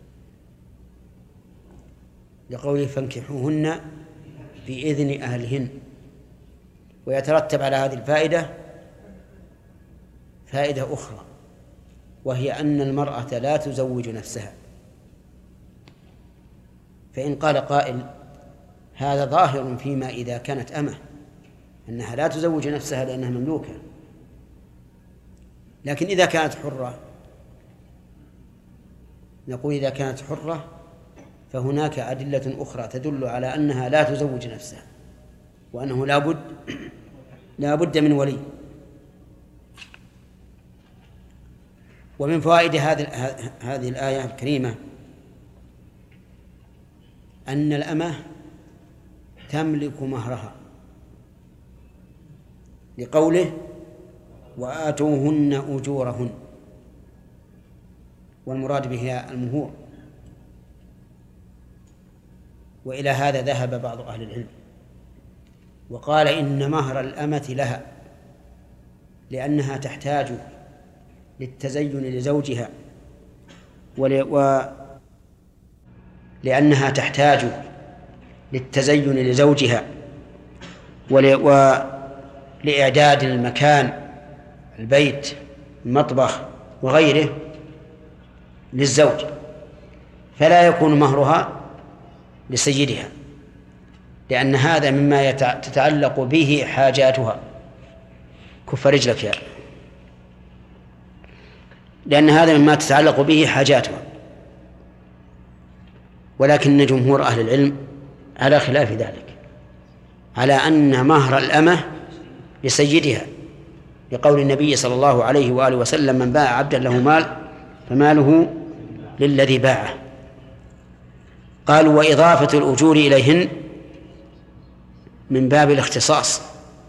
لقوله فانكحوهن بإذن أهلهن. ويترتب على هذه الفائدة فائدة أخرى، وهي أن المرأة لا تزوج نفسها. فإن قال قائل هذا ظاهر فيما إذا كانت أمة، أنها لا تزوج نفسها لأنها مملوكة، لكن إذا كانت حرة نقول إذا كانت حرة فهناك أدلة أخرى تدل على أنها لا تزوج نفسها، وأنه لا بد لا بد من ولي. ومن فوائد هذه الآية الكريمة أن الأمة تملك مهرها، لقوله وآتوهن أجورهن، والمراد بها المهور. وإلى هذا ذهب بعض أهل العلم وقال إن مهر الأمة لها، لأنها تحتاج للتزين لزوجها لأنها تحتاج للتزين لزوجها ولإعداد المكان، البيت، المطبخ وغيره للزوج، فلا يكون مهرها لسيدها، لأن هذا مما تتعلق به حاجاتها. كف رجلك يا، لأن هذا مما تتعلق به حاجاتها. ولكن جمهور أهل العلم على خلاف ذلك، على أن مهر الأمة لسيدها، لقول النبي صلى الله عليه وآله وسلم من باع عبدا له مال فماله للذي باعه. قالوا وإضافة الأجور إليهن من باب الاختصاص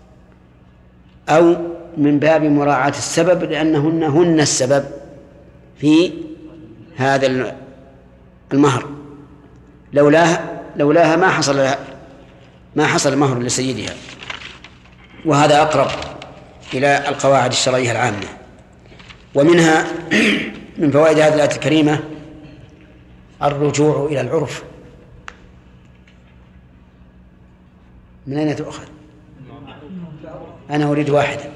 أو من باب مراعاة السبب، لأنهن السبب في هذا المهر. لولاها ما حصل مهر لسيدها. وهذا أقرب إلى القواعد الشرعية العامة. ومنها من فوائد هذه الآية الكريمة الرجوع إلى العرف. من أين تؤخذ؟ أنا أريد واحدا.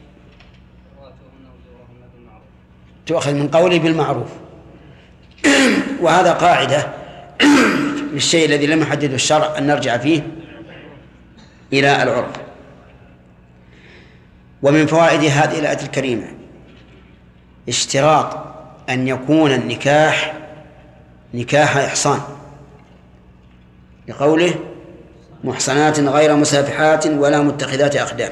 تؤخذ من قولي بالمعروف. وهذا قاعدة للشيء الذي لم يحدده الشرع أن نرجع فيه إلى العرف. ومن فوائد هذه الآية الكريمة اشتراط أن يكون النكاح نكاح إحصان، لقوله محصنات غير مسافحات ولا متخذات أخدان.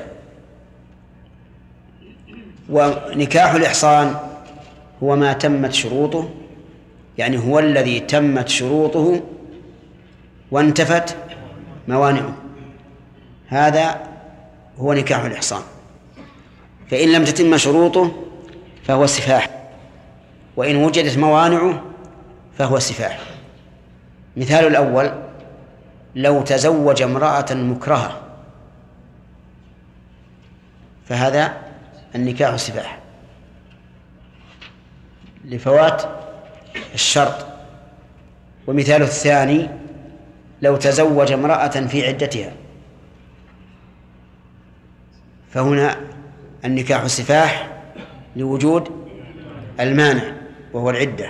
ونكاح الإحصان هو ما تمت شروطه، يعني هو الذي تمت شروطه وانتفت موانعه، هذا هو نكاح الإحصان. فإن لم تتم شروطه فهو سفاح، وإن وجدت موانعه فهو سفاح. مثال الأول: لو تزوج امرأة مكرهة فهذا النكاح سفاح لفوات الشرط. ومثال الثاني: لو تزوج امرأة في عدتها فهنا النكاح سفاح لوجود المانع وهو العدة.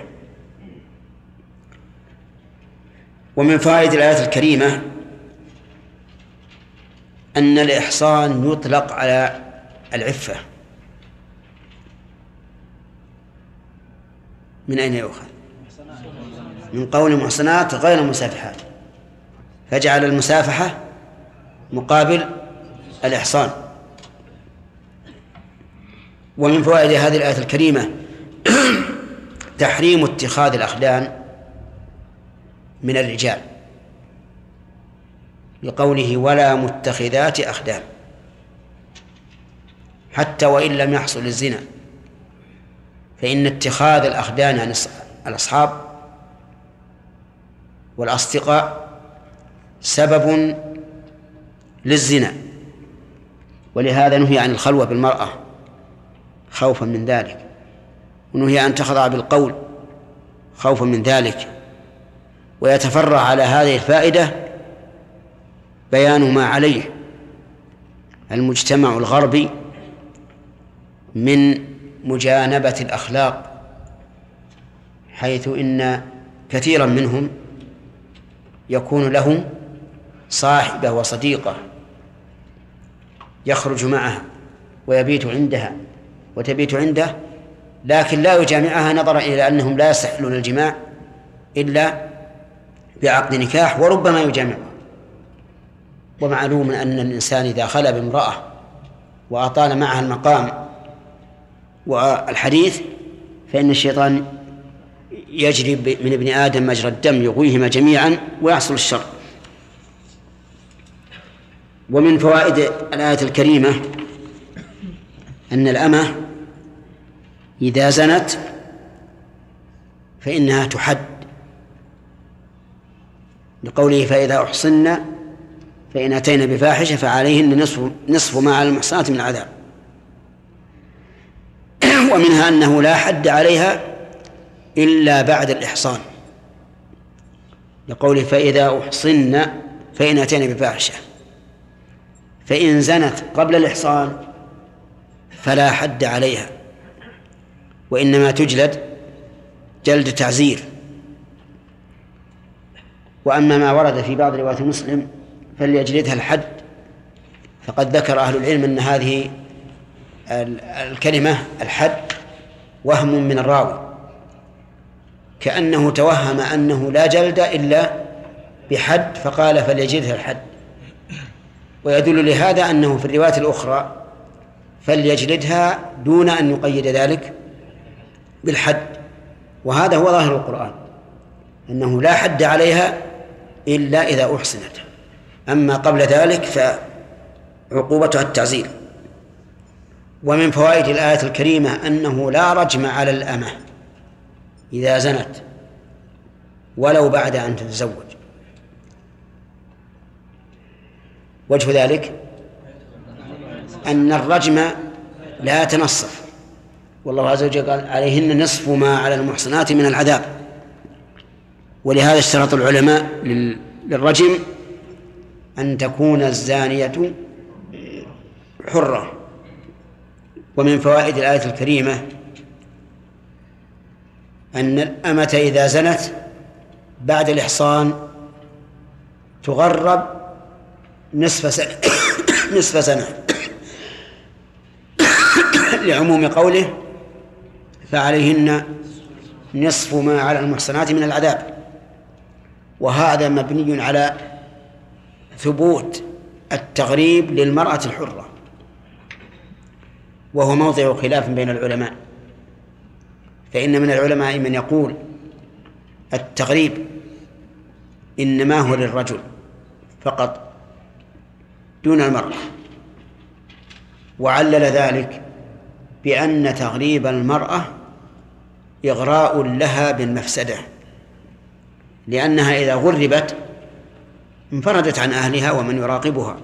ومن فوائد الآية الكريمة أن الإحصان يطلق على العفة. من أين يؤخذ؟ من قول محصنات غير مسافحات، فجعل المسافحة مقابل الإحصان. ومن فوائد هذه الآية الكريمة تحريم اتخاذ الأخدان من الرجال، لقوله ولا متخذات أخدان، حتى وإن لم يحصل الزنا، فإن اتخاذ الأخدان عن الأصحاب والأصدقاء سبب للزنا، ولهذا نهي عن الخلوة بالمرأة خوفا من ذلك، ونهي أن تخضع بالقول خوفا من ذلك. ويتفرع على هذه الفائدة بيان ما عليه المجتمع الغربي من مجانبة الأخلاق، حيث إن كثيرا منهم يكون له صاحبة وصديقة يخرج معها ويبيت عندها وتبيت عنده، لكن لا يجامعها نظرا إلى أنهم لا يستحلون الجماع إلا بعقد نكاح، وربما يجامعها. ومعلوم أن الإنسان إذا خلى بامرأة وأطال معها المقام والحديث فإن الشيطان يجري من ابن آدم مجرى الدم يغويهما جميعا ويحصل الشر. ومن فوائد الآية الكريمة أن الأمة إذا زنت فإنها تحد، لقوله فإذا أحصن فإن أتينا بفاحشة فعليهن نصف ما على المحصنات من العذاب. ومنها أنه لا حد عليها إلا بعد الإحصان، لقوله فإذا أحصن فإن أتينا بفاحشة، فإن زنت قبل الإحصان فلا حد عليها، وإنما تجلد جلد تعزير. وأما ما ورد في بعض روايات مسلم فليجلدها الحد، فقد ذكر أهل العلم أن هذه الكلمة الحد وهم من الراوي، كأنه توهم أنه لا جلد إلا بحد فقال فليجلدها الحد. ويدل لهذا أنه في الروايات الأخرى فليجلدها دون أن يقيد ذلك بالحد، وهذا هو ظاهر القرآن أنه لا حد عليها إلا إذا أحصنت، أما قبل ذلك فعقوبتها التعزير. ومن فوائد الآية الكريمة أنه لا رجم على الأمة إذا زنت ولو بعد أن تتزوج. وجه ذلك أن الرجم لا يتنصف، والله عز وجل قال عليهن نصف ما على المحصنات من العذاب، ولهذا اشترط العلماء للرجم أن تكون الزانية حرة. ومن فوائد الآية الكريمة أن الأمة إذا زنت بعد الإحصان تغرب نصف سنة لعموم قوله فعليهن نصف ما على المحصنات من العذاب. وهذا مبني على ثبوت التغريب للمرأة الحرة، وهو موضع خلاف بين العلماء، فإن من العلماء من يقول التغريب إنما هو للرجل فقط دون المرأة، وعلل ذلك بأن تغريب المرأة إغراء لها بالمفسدة، لأنها إذا غربت انفردت عن أهلها ومن يراقبها،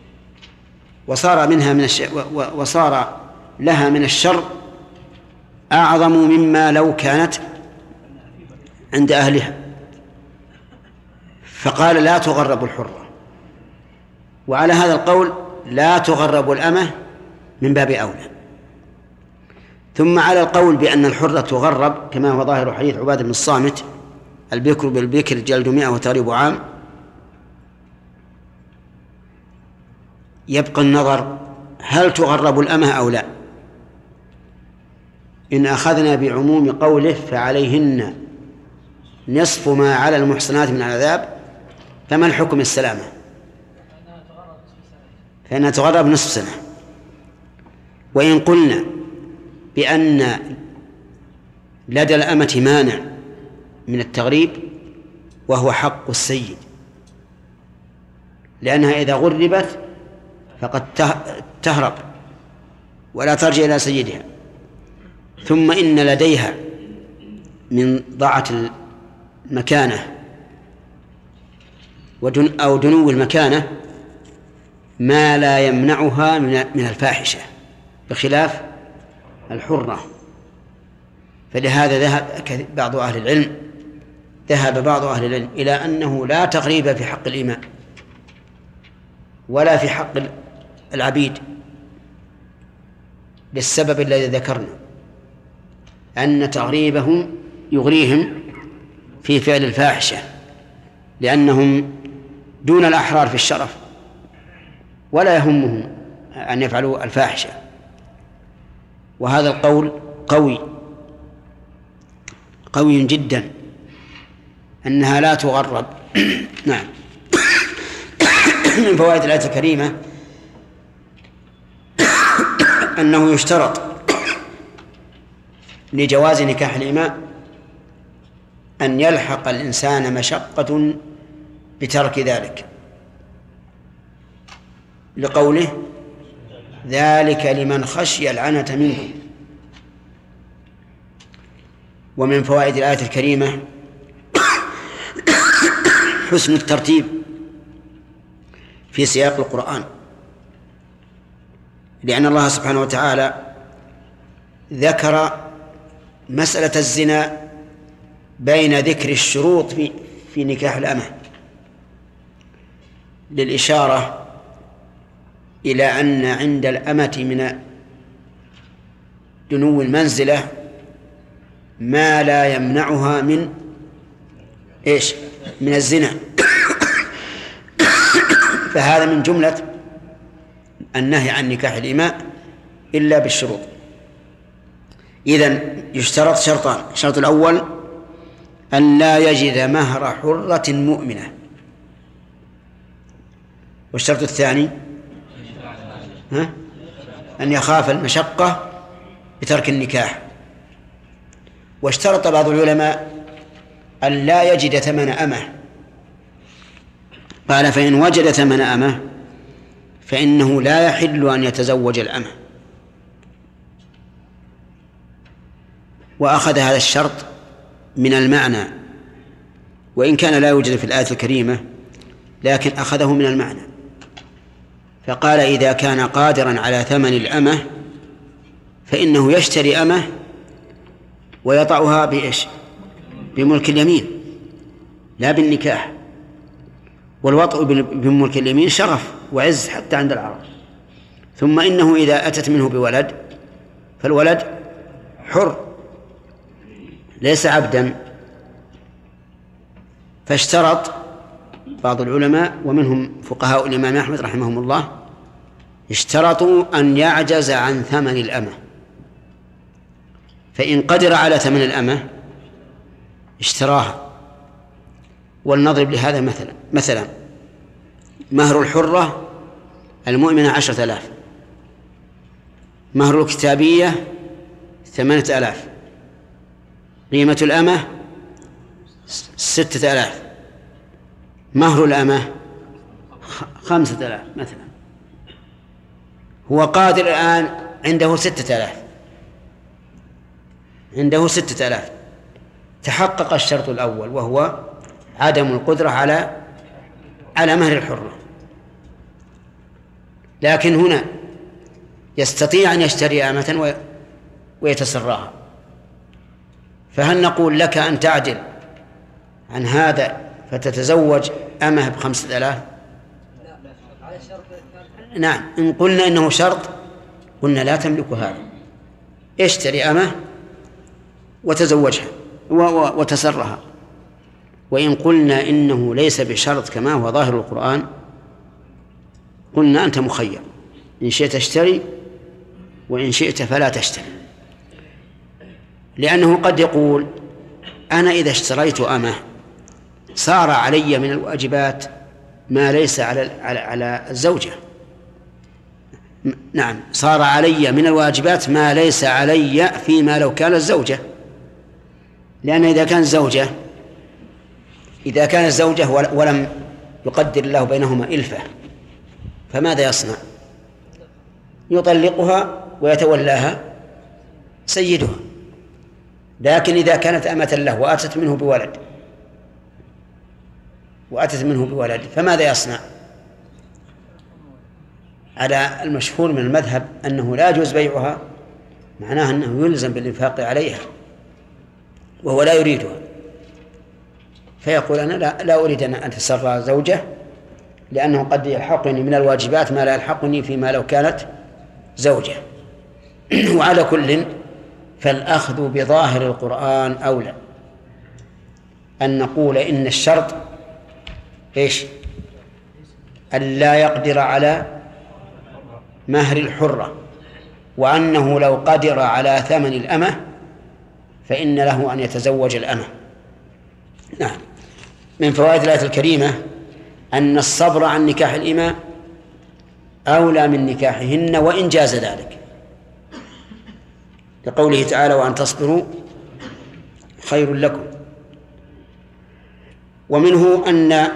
وصار لها من الشر أعظم مما لو كانت عند أهلها. فقال لا تغرب الحرة، وعلى هذا القول لا تغرب الأمة من باب أولى. ثم على القول بأن الحرة تغرب كما هو ظاهر حديث عبادة بن الصامت البكر بالبكر جلد 100 وتغريب عام، يبقى النظر هل تغرب الأمة أو لا. إن أخذنا بعموم قوله فعليهن نصف ما على المحصنات من العذاب فما الحكم السلامة؟ فإنها تغرب نصف سنة. وإن قلنا بأن لدى الأمة مانع من التغريب وهو حق السيد، لأنها إذا غربت فقد تهرب ولا ترجع إلى سيدها، ثم إن لديها من ضاعة المكانة أو دنو المكانة ما لا يمنعها من الفاحشة بخلاف الحرة. فلهذا ذهب بعض أهل العلم إلى أنه لا تغريب في حق الإماء ولا في حق العبيد، للسبب الذي ذكرنا أن تغريبهم يغريهم في فعل الفاحشة، لأنهم دون الأحرار في الشرف ولا يهمهم أن يفعلوا الفاحشة. وهذا القول قوي جدا أنها لا تغرب. نعم. من فوائد الآية الكريمة أنه يشترط لجواز نكاح الإماء أن يلحق الإنسان مشقة بترك ذلك، لقوله ذلك لمن خشي العنة منكم. ومن فوائد الآية الكريمة حسن الترتيب في سياق القرآن، لأن الله سبحانه وتعالى ذكر مسألة الزنا بين ذكر الشروط في نكاح الأمة، للإشارة إلى أن عند الأمة من دنو المنزلة ما لا يمنعها من إيش؟ من الزنا. فهذا من جملة النهي عن نكاح الإماء إلا بالشروط. إذن يشترط شرطان: الشرط الأول أن لا يجد مهر حرة مؤمنة، والشرط الثاني أن يخاف المشقة بترك النكاح. واشترط بعض العلماء أن لا يجد ثمن أمة، قال فإن وجد ثمن أمة فإنه لا يحل أن يتزوج الأمة. وأخذ هذا الشرط من المعنى، وإن كان لا يوجد في الآية الكريمة لكن أخذه من المعنى، فقال إذا كان قادرا على ثمن الأمة فإنه يشتري أمة ويضعها بإيش؟ بملك اليمين لا بالنكاح. والوطء بملك اليمين شرف وعز حتى عند العرب. ثم إنه إذا أتت منه بولد فالولد حر ليس عبدا. فاشترط بعض العلماء ومنهم فقهاء الإمام أحمد رحمهم الله، اشترطوا أن يعجز عن ثمن الأمة، فإن قدر على ثمن الأمة اشتراها. ولنضرب لهذا مثلا مهر الحرة المؤمنة 10,000، مهر الكتابية 8,000، قيمة الأمة 6,000، مهر الأمة 5,000 مثلا. هو قادر الآن عنده 6,000، عنده 6,000. تحقق الشرط الأول وهو عدم القدرة على مهر الحرة، لكن هنا يستطيع أن يشتري أمة ويتسراها. فهل نقول لك أن تعدل عن هذا فتتزوج أمة ب5,000؟ نعم، إن قلنا إنه شرط قلنا لا تملك هذا، اشتري أمة وتزوجها وتسرها. وإن قلنا إنه ليس بشرط كما هو ظاهر القرآن قلنا أنت مخير، إن شئت اشتري وإن شئت فلا تشتري. لأنه قد يقول أنا إذا اشتريت أمة صار علي من الواجبات ما ليس على الزوجة. نعم، صار علي من الواجبات ما ليس علي فيما لو كان الزوجة. لأن إذا كان الزوجة ولم يقدر الله بينهما إلفة فماذا يصنع؟ يطلقها ويتولاها سيدها. لكن إذا كانت أمة له وأتت منه بولد فماذا يصنع؟ على المشهور من المذهب أنه لا يجوز بيعها، معناه أنه يلزم بالإنفاق عليها وهو لا يريدها، فيقول أنا لا أريد أن أتسرى زوجة لأنه قد يلحقني من الواجبات ما لا يلحقني فيما لو كانت زوجة. وعلى كل فالأخذ بظاهر القرآن أولى. أن نقول إن الشرط إيش؟ ألا يقدر على مهر الحرة، وأنه لو قدر على ثمن الأمة فإن له أن يتزوج الأمة. نعم. من فوائد الآية الكريمة أن الصبر عن نكاح الإماء أولى من نكاحهن وإن جاز ذلك. لقوله تعالى وأن تصبروا خير لكم. ومنه أن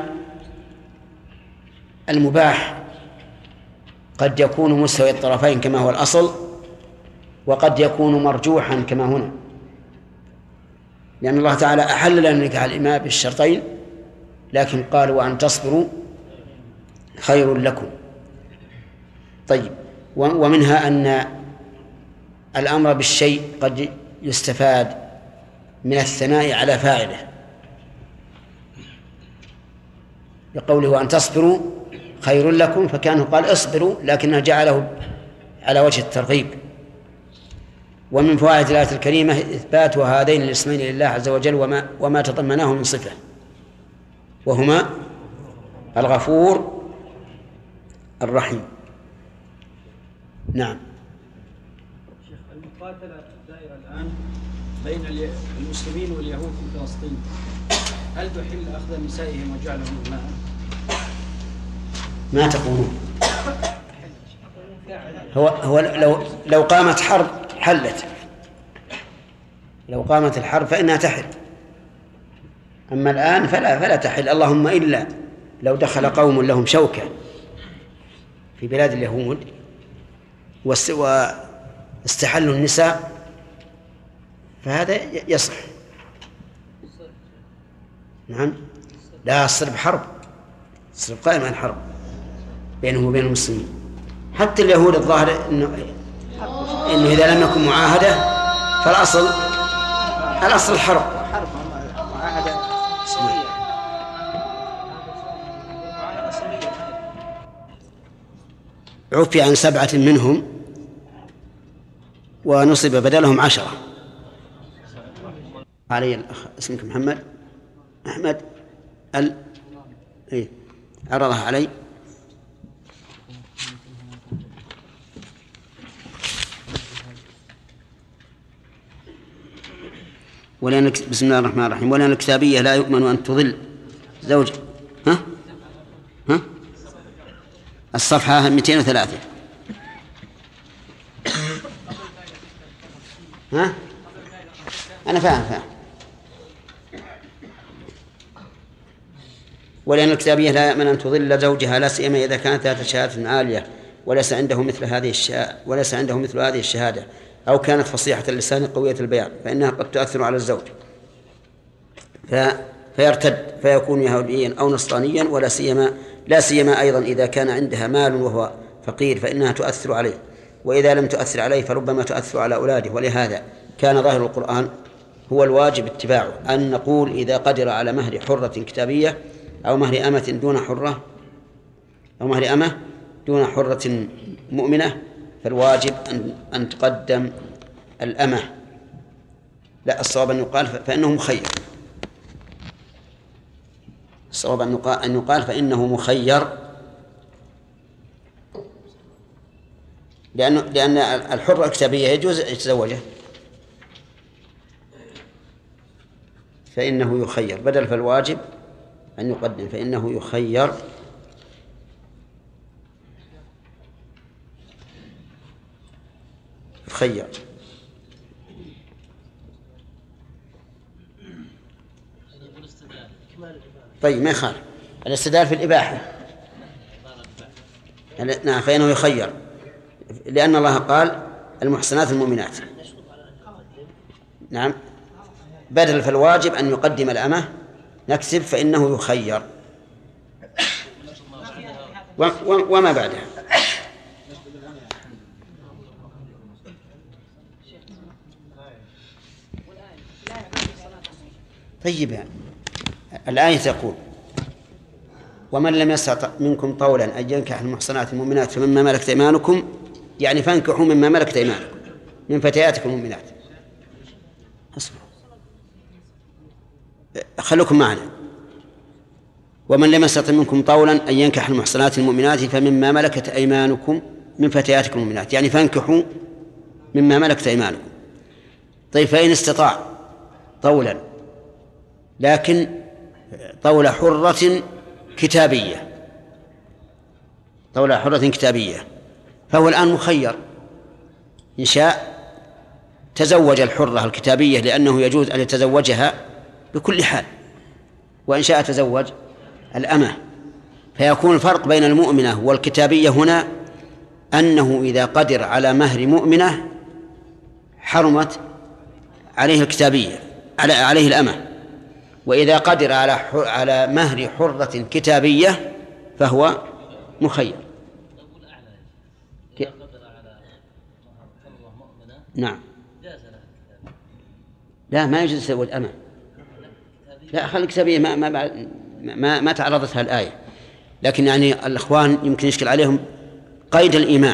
المباح قد يكون مستوي الطرفين كما هو الأصل، وقد يكون مرجوحا كما هنا، لأن الله تعالى أحل لنا نكاح الإماء بالشرطين، لكن قال وأن تصبروا خير لكم. طيب، ومنها أن الأمر بالشيء قد يستفاد من الثناء على فاعله، بقوله وأن تصبروا خير لكم، فكانه قال اصبروا لكنه جعله على وجه الترغيب. ومن فوائد الآية الكريمة إثبات هذين الاسمين لله عز وجل وما تضمناه من صفة، وهما الغفور الرحيم. نعم. شيخ، المقاتلة الدائرة الآن بين المسلمين واليهود في فلسطين، هل تحل أخذ نسائهم وجعلهم ماء؟ ما تقولون؟ هو لو قامت حرب حلت، لو قامت الحرب فإنها تحل، أما الآن فلا تحل، اللهم إلا لو دخل قوم لهم شوكة في بلاد اليهود واستحلوا النساء فهذا يصح. نعم، لا، الصلب حرب، الصلب قائم عن حرب بينه وبين المسلمين. حتى اليهود الظاهر إنه إذا لم يكن معاهدة فالأصل الحرب. معاهدة سرية. عفي عن 7 منهم ونصب بدلهم 10. علي الأخ اسمك محمد أحمد عرضها علي. بسم الله الرحمن الرحيم. ولأن الكتابية لا يؤمن أن تضل زوج. ها الصفحة 203. أنا فاهم. ولأن الكتابية لا يؤمن أن تضل زوجها، لا سيما إذا كانت ذات شهادة عالية وليس عنده مثل هذه الشهادة، أو كانت فصيحة اللسان قوية البيان، فإنها قد تؤثر على الزوج فيرتد فيكون يهوديا أو نصرانيا، لا سيما أيضا إذا كان عندها مال وهو فقير فإنها تؤثر عليه، وإذا لم تؤثر عليه فربما تؤثر على أولاده. ولهذا كان ظاهر القرآن هو الواجب اتباعه، أن نقول إذا قدر على مهر حرة كتابية أو مهر أمة دون حرة، أو مهر أمة دون حرة مؤمنة، فالواجب أن تقدم الأمة. لا، الصواب أن يقال فإنه مخير. الصواب أن يقال فإنه مخير، لأن الحرة الكتابية يجوز يتزوجه، فإنه يخير بدل فالواجب أن يقدم، فإنه يخير. طيب، ما يخالف الاستدلال في الإباحة. نعم، فإنه يخير، لأن الله قال المحصنات المؤمنات. نعم، بدل فالواجب أن يقدم الأمة نكسب فإنه يخير وما بعدها. طيب، يعني الآية تقول ومن لم يستطع منكم طولا أن ينكح المحصنات المؤمنات فمما ملكت أيمانكم، يعني فانكحوا مما ملكت أيمانكم من فتياتكم المؤمنات. خلوكم معنا. ومن لم يستطع منكم طولا أن ينكح المحصنات المؤمنات فمما ملكت أيمانكم من فتياتكم المؤمنات، يعني فانكحوا مما ملكت أيمانكم. طيب، فإن استطاع طولا، لكن طول حرة كتابية، فهو الآن مخير، إن شاء تزوج الحرة الكتابية لأنه يجوز أن يتزوجها بكل حال، وإن شاء تزوج الأمة. فيكون الفرق بين المؤمنة والكتابية هنا أنه إذا قدر على مهر مؤمنة حرمت عليه الكتابية، عليه الأمة، وإذا قدر على مهر حرة كتابية فهو مخير. نعم. لا، ما يجوز يتزوج أمة. لا، خلي الكتابية ما تعرضتها الآية، لكن يعني الإخوان يمكن يشكل عليهم قيد الإيمان.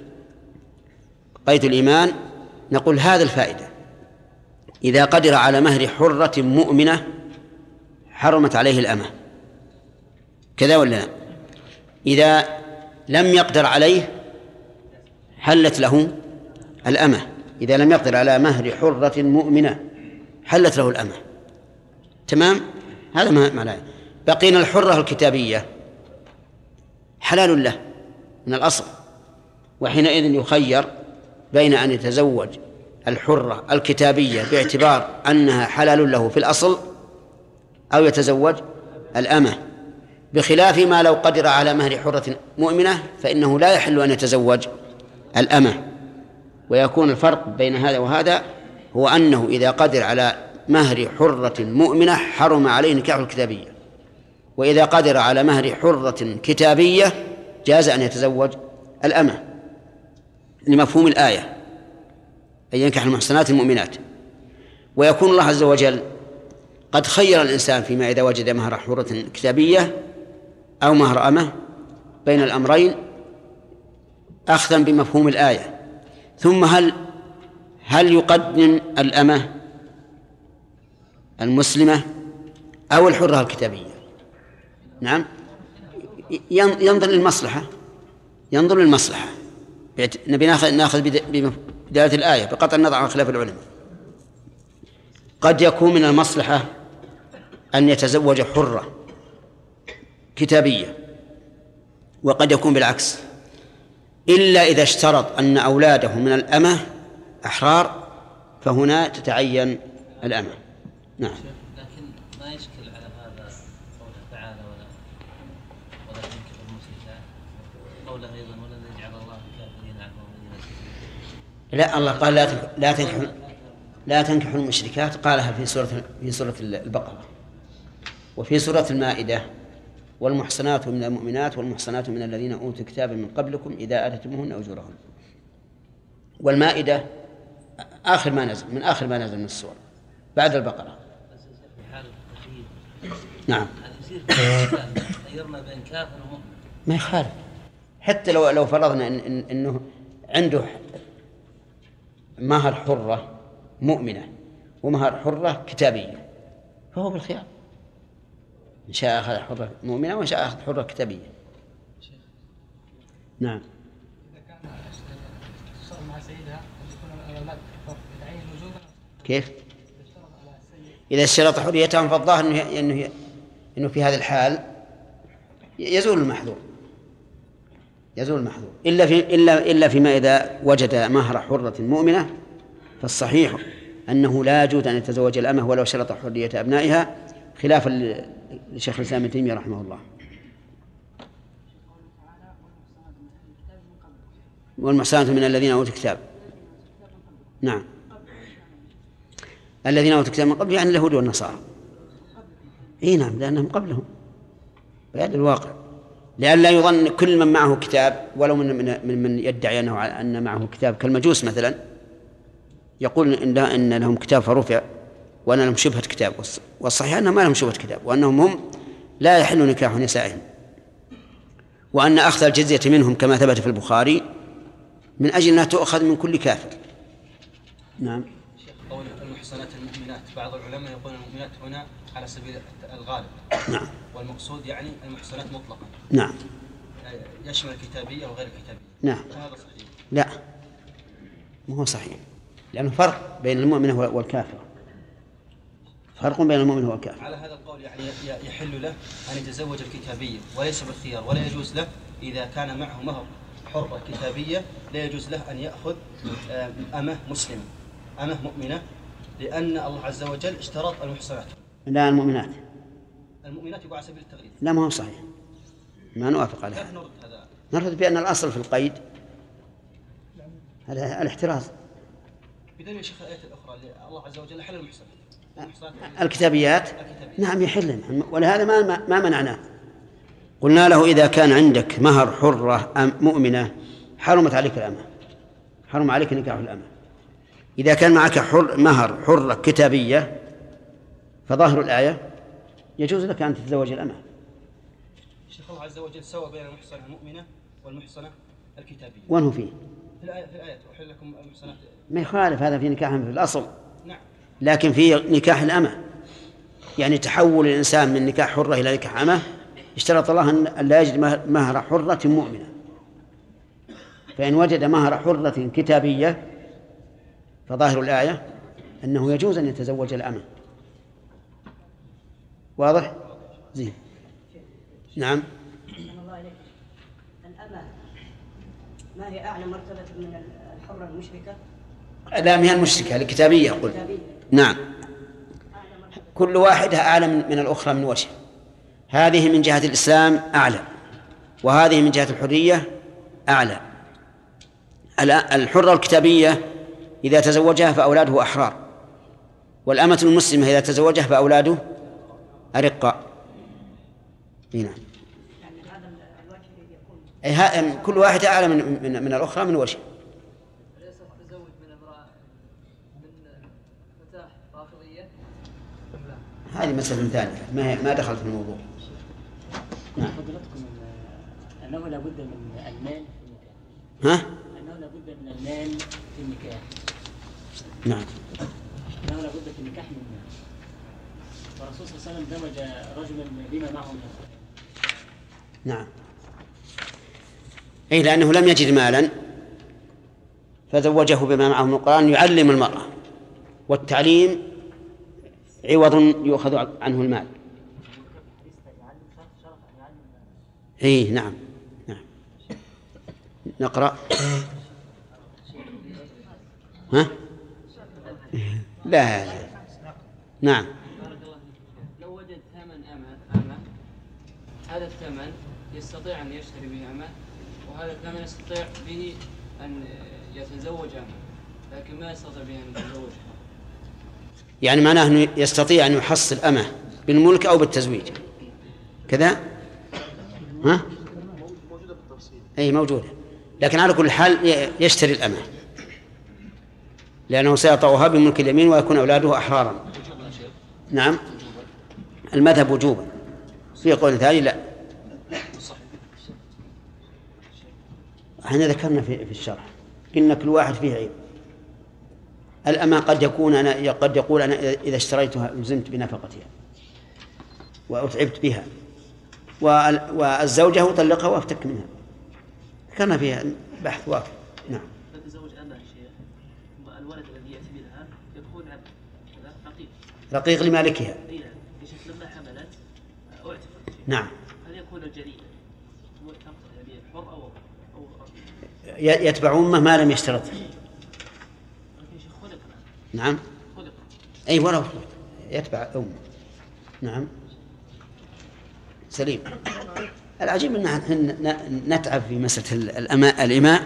قيد الإيمان نقول هذا الفائدة: إذا قدر على مهر حرة مؤمنة حرمت عليه الأمة، كذا ولا لا؟ إذا لم يقدر عليه حلت له الأمة. إذا لم يقدر على مهر حرة مؤمنة حلت له الأمة. تمام؟ هذا ما معناه. بقينا الحرة الكتابية حلال له من الأصل، وحينئذ يخير بين أن يتزوج الحرة الكتابية باعتبار أنها حلال له في الأصل أو يتزوج الأمة، بخلاف ما لو قدر على مهر حرة مؤمنة فإنه لا يحل أن يتزوج الأمة. ويكون الفرق بين هذا وهذا هو أنه إذا قدر على مهر حرة مؤمنة حرم عليه نكاح الكتابية، وإذا قدر على مهر حرة كتابية جاز أن يتزوج الأمة لمفهوم الآية، أن ينكح المحصنات المؤمنات. ويكون الله عز وجل قد خير الإنسان فيما إذا وجد مهر حرة كتابية أو مهر أمة بين الأمرين أخذا بمفهوم الآية. ثم هل يقدم الأمة المسلمة أو الحرة الكتابية؟ نعم، ينظر للمصلحة. نبي ناخذ بداية الآية بقطع النظر عن خلاف العلماء. قد يكون من المصلحة أن يتزوج حرة كتابية، وقد يكون بالعكس، إلا إذا اشترط أن أولاده من الأمة أحرار، فهنا تتعين الأمة. نعم. لكن ما يشكل على هذا قوله تعالى ولا تنكحوا المشركات، قوله أيضا ولن يجعل الله الكافرين على المؤمنين سبيلا. لا، الله قال لا تنكحوا المشركات، قالها في سورة البقرة، وفي سورة المائدة: والمحصنات من المؤمنات والمحصنات من الذين أوتوا الكتاب من قبلكم إذا آتيتموهن أجورهن. والمائدة آخر ما نزل من السور بعد البقرة. نعم. غيرنا بين كافر ومؤمن ما يخالف، حتى لو فرضنا إنه عنده مهر حرة مؤمنة ومهر حرة كتابية فهو بالخيار، إن شاء أخذ حرة مؤمنة وإن شاء أخذ حرة كتابية. نعم. إذا كان اشترط مع سيدها يكون الأولاد يتعين وجوبا. كيف؟ إذا اشترط حريتهم فالظاهر إنه في هذا الحال يزول المحظور إلا فيما إذا وجد مهر حرة مؤمنة، فالصحيح أنه لا يجوز أن يتزوج الأمة ولو شرط حرية أبنائها، خلافا لشيخ الإسلام ابن تيمية رحمه الله. والمحصنات من الذين أوتوا الكتاب. نعم، الذين أوتوا الكتاب من قبل يعني اليهود والنصارى. نعم، لأنهم قبلهم بهذا الواقع، لأن لا يظن كل من معه كتاب ولو من يدعي أن معه كتاب كالمجوس مثلا يقول إن لهم كتاب فرفع وأن لهم شبهة كتاب، والصحيح أنهم ما لهم شبهة كتاب، وأنهم هم لا يحل نكاح نسائهم، وأن أخذ الجزية منهم كما ثبت في البخاري من أجل أنها تؤخذ من كل كافر. نعم. قول المحصنات المؤمنات، بعض العلماء يقول المؤمنات هنا على سبيل الغالب. نعم. والمقصود يعني المحصنات مطلقا. نعم. يشمل كتابية وغير كتابية. نعم. هذا صحيح؟ لا، ما هو صحيح، لأنه فرق بين المؤمنة والكافر، فرق بين المؤمن والكافر. على هذا القول يعني يحل له أن يتزوج الكتابية وليس بالخيار، ولا يجوز له إذا كان معه مهر حرة كتابية لا يجوز له أن يأخذ أمة مسلمة. أمه مؤمنة، لأن الله عز وجل اشترط المحصنات. لا، المؤمنات. المؤمنات يقول على سبيل التغليظ. لا، ما هو صحيح، ما نوافق عليه. كيف نرد هذا؟ نرد بأن الأصل في القيد الاحتراز. بدليل يا شيخ الآية الأخرى اللي الله عز وجل حل المحصنات. الكتابيات نعم يحلن، ولهذا ما منعناه. قلنا له إذا كان عندك مهر حرة مؤمنة حرمت عليك الأمة، حرم عليك نكاح الأمة. إذا كان معك مهر حرة كتابية فظاهر الآية يجوز لك أن تتزوج الأمة. الشيخ الله عز وجل سوى بين المحصنة المؤمنة والمحصنة الكتابية. وين هو فيه؟ في الآية أحل لكم المحصنات. ما يخالف، هذا في نكاح في الأصل. نعم. لكن في نكاح الأمة، يعني تحول الإنسان من نكاح حرة إلى نكاح أمة، اشترط الله أن لا يجد مهر حرة مؤمنة. فإن وجد مهر حرة كتابية فظاهر الآية أنه يجوز أن يتزوج الأمة. واضح؟ زين. نعم. الله عليك. الأمة ما هي أعلى مرتبة من الحرة المشركة؟ لا، من المشركة الكتابية قل. نعم، كل واحدة أعلى من الأخرى من وجه. هذه من جهة الإسلام أعلى، وهذه من جهة الحرية أعلى. الحرة الكتابية إذا تزوجها فأولاده أحرار، والأمة المسلمة إذا تزوجها فأولاده أرقاء. نعم. يعني هذا الوجه يكون كل واحدة أعلى من الأخرى من وجه. أليس التزوج من امرأة من فتاة رافضية؟ هذه مسألة ثانية ما دخلت في الموضوع. نعم. فضلتكم أنه لابد من المال في النكاح. ها؟ أنه لابد من المال في النكاح. نعم. أنه لابد في النكاح من المال. والرسول صلى الله عليه وسلم زوج رجلا بما معه من القرآن. نعم. أي لأنه لم يجد مالا فزوجه بما معه من القرآن يعلم المرأة، والتعليم عوض يؤخذ عنه المال. اي نعم. نعم. نقرأ. ها؟ لا. نعم. لو وجد ثمن أمة، هذا الثمن يستطيع أن يشتري به أمة، وهذا الثمن يستطيع به أن يتزوج أمة، لكن ما يستطيع به أن يتزوج. يعني معناه أنه يستطيع أن يحصل أمة بالملك أو بالتزويج كذا. ها؟ موجودة بالتفصيل. أي موجودة، لكن على كل حال يشتري الأمة لأنه سيطأها بملك اليمين ويكون أولاده أحرارا. نعم. المذهب وجوبا، في قول ثاني لا. احنا ذكرنا في الشرح إن كل واحد فيه عيب. الأمة قد يقول أنا إذا اشتريتها لزمت بنفقتها وأتعبت بها، والزوجة طلقها وافتك منها. ذكرنا فيها بحث وافي. نعم. تتزوج أمة شيء، الولد الذي يأتي منها يكون عبد رقيق. رقيق لمالكها. لما حملت أعتقد. نعم. هل يكون الجريء يعني حر أو يتبع أمه ما لم يشترط. نعم. أي ولو يتبع أمه. نعم. سليم. العجيب أن نتعب في مسألة الإماء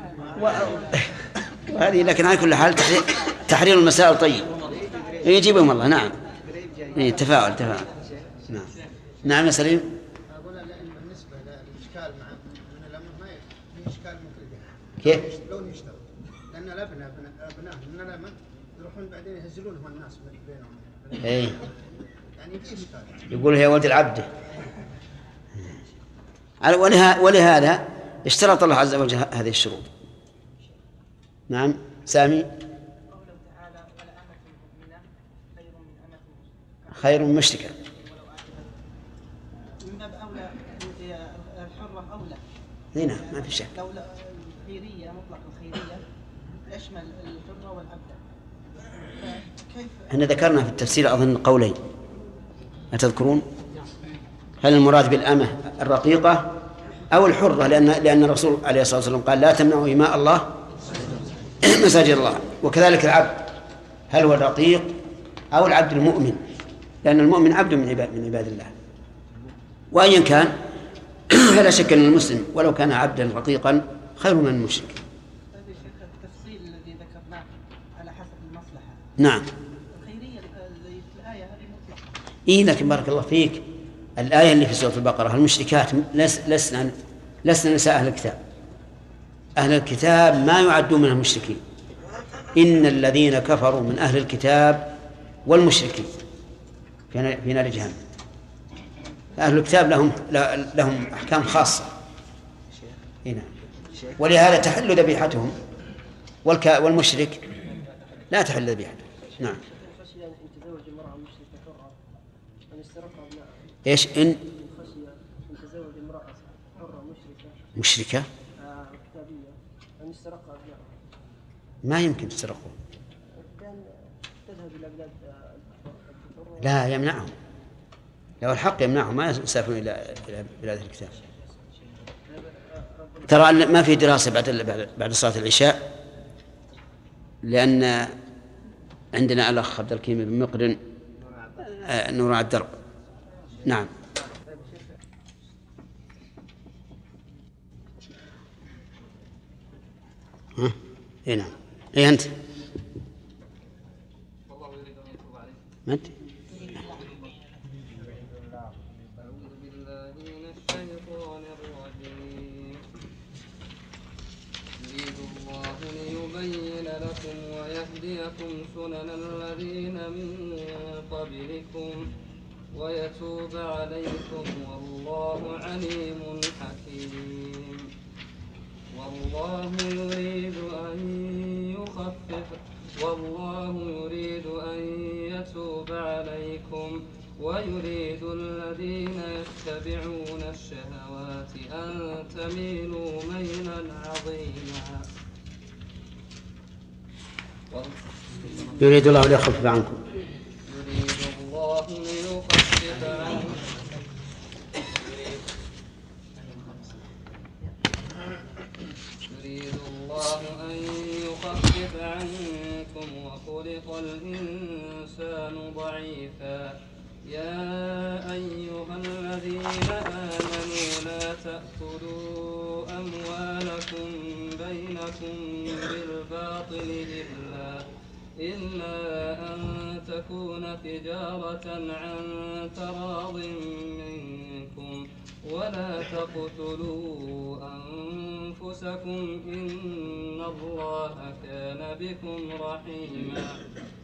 وهذه، لكن على كل حال تحرير المسائل طيب يجيبهم الله. نعم. تفاعل. نعم. نعم يا سليم. أقول بالنسبة للإشكال من الأمر ما في إشكال ممكن كيف؟ لو يشترط، لأن الأبناء من الأمر يروحون بعدين يهزلونهم الناس بينهم. إيه. يعني في إشكال. يقول هي ولد العبد. ولهذا اشترط الله عز وجل هذه الشروط. نعم. سامي. قوله تعالى ولا أمة مؤمنة خير من أمة مشركة. خير من مشركة. من باب أولى الحرة أولى. هنا ما في شك. لو الخيرية مطلق الخيرية يشمل الحرة والعبد. كيف؟ احنا ذكرنا في التفسير أظن قولين أتذكرون؟ هل المراد بالأمة الرقيقة أو الحرة؟ لأن الرسول عليه الصلاة والسلام قال لا تمنعوا إماء الله مساجد الله، وكذلك العبد هل هو الرقيق أو العبد المؤمن، لأن المؤمن عبد من عباد الله. وأيا كان فلا شك أن المسلم ولو كان عبدا رقيقا خير من المشرك. طيب يا شيخ، التفصيل الذي ذكرناه على حسب المصلحة. نعم. الخيرية الذي في الآية هذه مطلقة. إيه لكن بارك الله فيك، الآية اللي في سورة البقرة المشركات لسنا نساء أهل الكتاب. أهل الكتاب ما يعدون من المشركين. إن الذين كفروا من أهل الكتاب والمشركين في نار جهنم. أهل الكتاب لهم أحكام خاصة هنا، ولهذا تحل ذبيحتهم، والمشرك لا تحل ذبيحته. نعم. خشي أن تزوج امرأة مشركة حرة أن يسترق أبنائها. إيش إن خشي أن تزوج امرأة حرة مشركة كتابية أن يسترق أبنائها. ما يمكن تسرقه. كان تذهب إلى بلاد لا يمنعهم، لو الحق يمنعهم ما يسافرون إلى بلاد الكتاب. ترى ما في دراسة بعد صلاة العشاء، لأن عندنا الأخ عبد الكريم بن مقرن نور على الدرب. نعم. إيه نعم. إيه أنت؟ ما أنت؟ ليبين لكم ويهديكم سنن الذين من قبلكم ويتوب عليكم والله عليم حكيم. والله يريد أن يتوب عليكم ويريد الذين يتبعون الشهوات أن تميلوا ميلا عظيما. يريد الله ليخفف عنكم. يريد الله ليخفف عنكم. يريد الله أن يخفف عنكم وخلق الإنسان ضعيفا. يا أيها الذين آمنوا لا تأكلوا أموالكم بينكم بالباطل إلا أن تكون تجارة عن تراض منكم ولا تقتلوا أنفسكم إن الله كان بكم رحيما.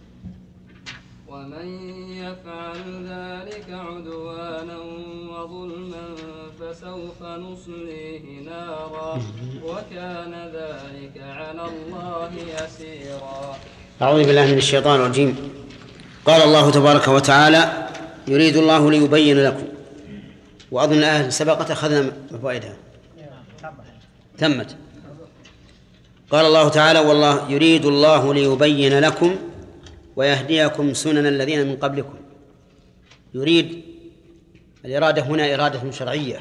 ومن يفعل ذلك عدوانا وظلما فسوف نصليه نارا وكان ذلك على الله يسيرا. أعوذ بالله من الشيطان الرجيم. قال الله تبارك وتعالى: يريد الله ليبين لكم. وأظن الآية سبقت أخذنا فوائدها. تمت. قال الله تعالى: والله يريد الله ليبين لكم ويهديكم سنن الذين من قبلكم. يريد، الإرادة هنا إرادة شرعية،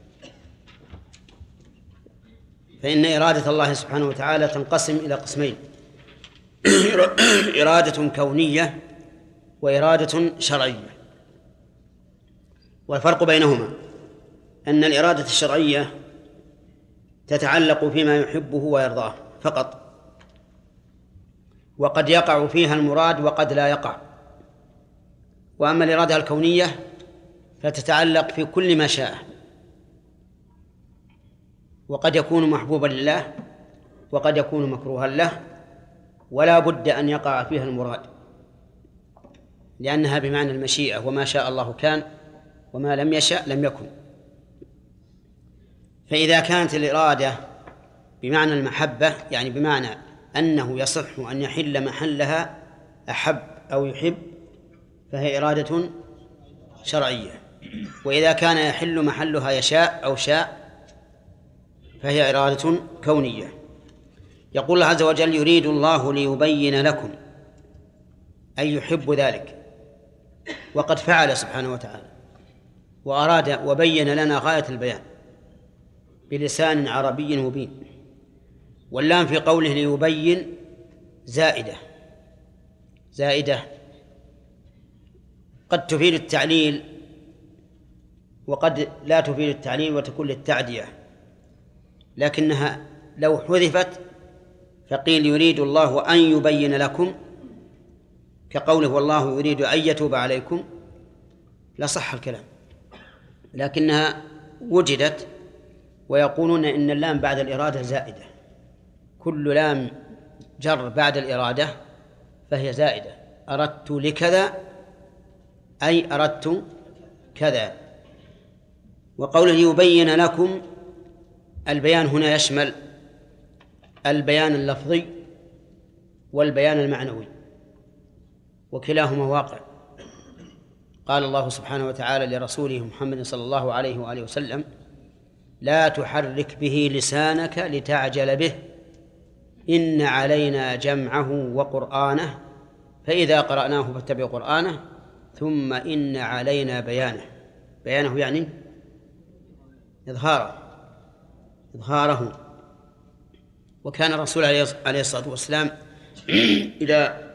فإن إرادة الله سبحانه وتعالى تنقسم إلى قسمين: إرادة كونية وإرادة شرعية. والفرق بينهما أن الإرادة الشرعية تتعلق فيما يحبه ويرضاه فقط، وقد يقع فيها المراد وقد لا يقع. وأما الإرادة الكونية فتتعلق في كل ما شاء، وقد يكون محبوبا لله وقد يكون مكروها له، ولا بد أن يقع فيها المراد، لأنها بمعنى المشيئة: وما شاء الله كان وما لم يشأ لم يكن. فإذا كانت الإرادة بمعنى المحبة، يعني بمعنى أنه يصح أن يحل محلها أحب أو يحب، فهي إرادة شرعية. وإذا كان يحل محلها يشاء أو شاء فهي إرادة كونية. يقول الله عز وجل: يريد الله ليبين لكم، أي يحب ذلك، وقد فعل سبحانه وتعالى وأراد وبين لنا غاية البيان بلسان عربي مبين. واللام في قوله ليبين زائدة زائدة قد تفيد التعليل وقد لا تفيد التعليل وتكون للتعدية، لكنها لو حذفت فقيل يريد الله أن يبين لكم، كقوله والله يريد أن يتوب عليكم، لصح الكلام، لكنها وجدت. ويقولون إن اللام بعد الإرادة زائدة، كل لام جر بعد الإرادة فهي زائدة. أردت لكذا أي أردت كذا. وقوله يبين لكم، البيان هنا يشمل البيان اللفظي والبيان المعنوي، وكلاهما واقع. قال الله سبحانه وتعالى لرسوله محمد صلى الله عليه وآله وسلم: لا تحرك به لسانك لتعجل به إن علينا جمعه وقرآنه فإذا قرأناه فاتبع قرآنه ثم إن علينا بيانه. بيانه يعني إظهاره. وكان الرسول عليه الصلاة والسلام إذا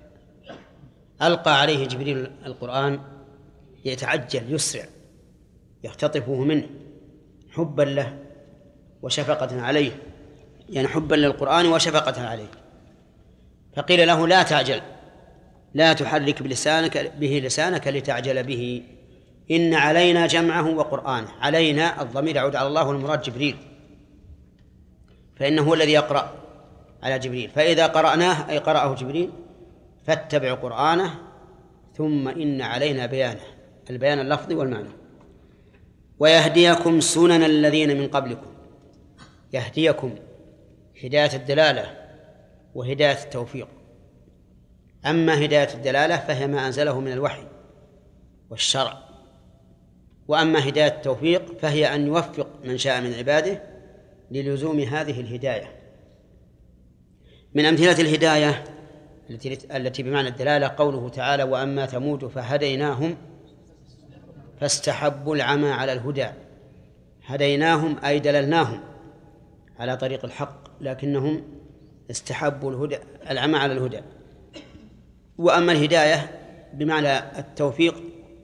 ألقى عليه جبريل القرآن يتعجل يسرع يختطفه منه حبا له وشفقة عليه، يعني حبا للقرآن وشفقة عليه. فقيل له: لا تعجل، لا تحرك به لسانك لتعجل به إن علينا جمعه وقرآنه. علينا الضمير يعود على الله والمراد جبريل، فإنه هو الذي يقرأ على جبريل، فإذا قرأناه أي قرأه جبريل فاتبع قرآنه ثم إن علينا بيانه، البيان اللفظي والمعنى. ويهديكم سنن الذين من قبلكم. يهديكم هداية الدلالة وهداية التوفيق. أما هداية الدلالة فهي ما أنزله من الوحي والشرع، وأما هداية التوفيق فهي أن يوفق من شاء من عباده للزوم هذه الهداية. من أمثلة الهداية التي بمعنى الدلالة قوله تعالى: وأما ثمود فهديناهم فاستحبوا العمى على الهدى. هديناهم أي دللناهم على طريق الحق، لكنهم استحبوا العمى على الهدى. وأما الهداية بمعنى التوفيق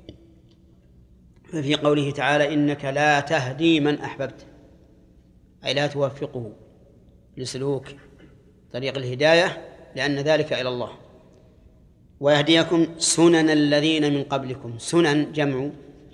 ففي قوله تعالى: إنك لا تهدي من أحببت، أي لا توفقه لسلوك طريق الهداية، لأن ذلك إلى الله. ويهديكم سنن الذين من قبلكم. سنن جمع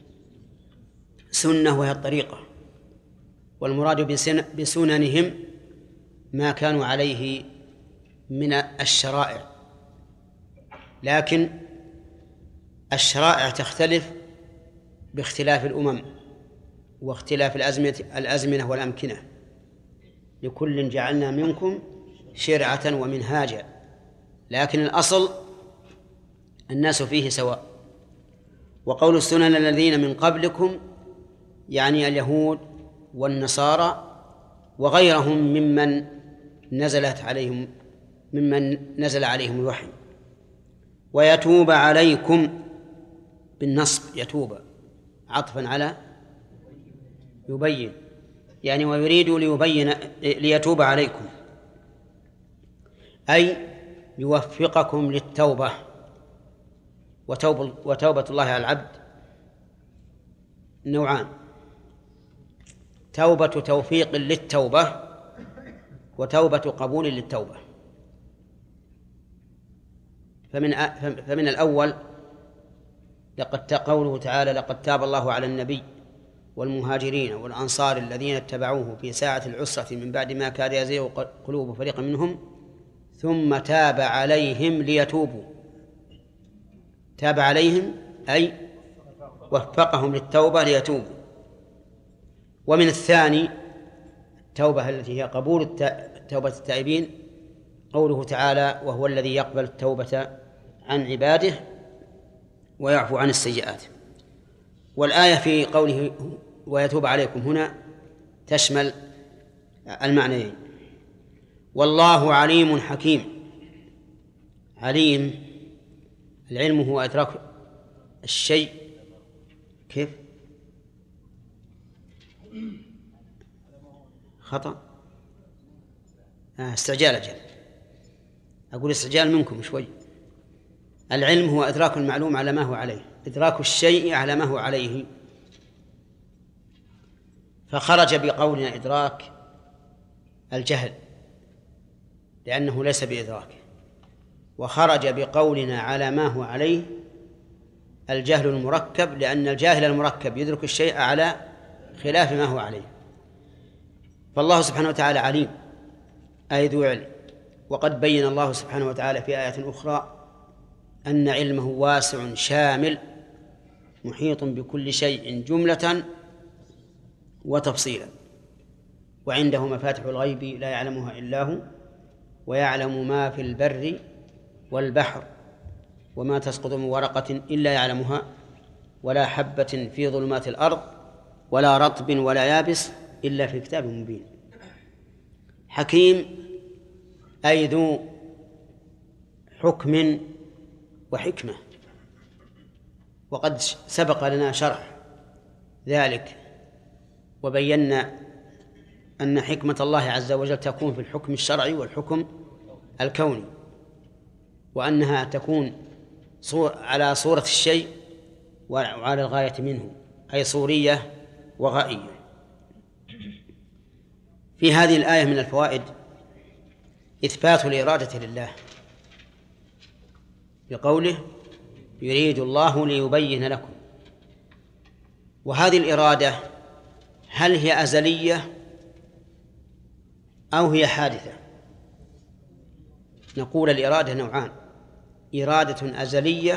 سنة وهي الطريقة، والمراد بسننهم ما كانوا عليه من الشرائع، لكن الشرائع تختلف باختلاف الأمم واختلاف الأزمنة والأمكنة. لكل جعلنا منكم شرعة ومنهاجا، لكن الأصل الناس فيه سواء. وقول السنن الذين من قبلكم يعني اليهود والنصارى وغيرهم ممن نزل عليهم الوحي. ويتوب عليكم بالنصب، يتوب عطفا على يبين، يعني ويريد ليتوب عليكم، أي يوفقكم للتوبة. وتوبة الله على العبد نوعان: توبة توفيق للتوبة وتوبة قبول للتوبة. فمن الأول قوله تعالى: لقد تاب الله على النبي والمهاجرين والأنصار الذين اتبعوه في ساعة العسرة من بعد ما كاد يزيغ قلوب فريق منهم ثم تاب عليهم ليتوبوا. تاب عليهم أي وفقهم للتوبة ليتوبوا. ومن الثاني التوبة التي هي قبول توبة التائبين، قوله تعالى: وهو الذي يقبل التوبة عن عباده ويعفو عن السيئات. والآية في قوله ويتوب عليكم هنا تشمل المعنيين. والله عليم حكيم. عليم، العلم هو إدراك الشيء. كيف؟ خطأ. استعجال. أجل أقول استعجال منكم شوي. العلم هو إدراك المعلوم على ما هو عليه، إدراك الشيء على ما هو عليه. فخرج بقولنا إدراك الجهل لأنه ليس بإدراكه، وخرج بقولنا على ما هو عليه الجهل المركب، لأن الجاهل المركب يدرك الشيء على خلاف ما هو عليه. فالله سبحانه وتعالى عليم أي ذو علم، وقد بين الله سبحانه وتعالى في آيات أخرى أن علمه واسع شامل محيط بكل شيء جملة وتفصيلا، وعنده مفاتح الغيب لا يعلمها إلا هو، ويعلم ما في البر والبحر، وما تسقط من ورقة إلا يعلمها، ولا حبة في ظلمات الأرض ولا رطب ولا يابس إلا في كتاب مبين. حكيم أي ذو حكم وحكمة، وقد سبق لنا شرح ذلك وبينا أن حكمة الله عز وجل تكون في الحكم الشرعي والحكم الكوني، وأنها تكون على صورة الشيء وعلى الغاية منه، أي صورية وغائية. في هذه الآية من الفوائد إثبات الإرادة لله بقوله يريد الله ليبين لكم. وهذه الإرادة هل هي أزلية أو هي حادثة؟ نقول الإرادة نوعان: إرادة أزلية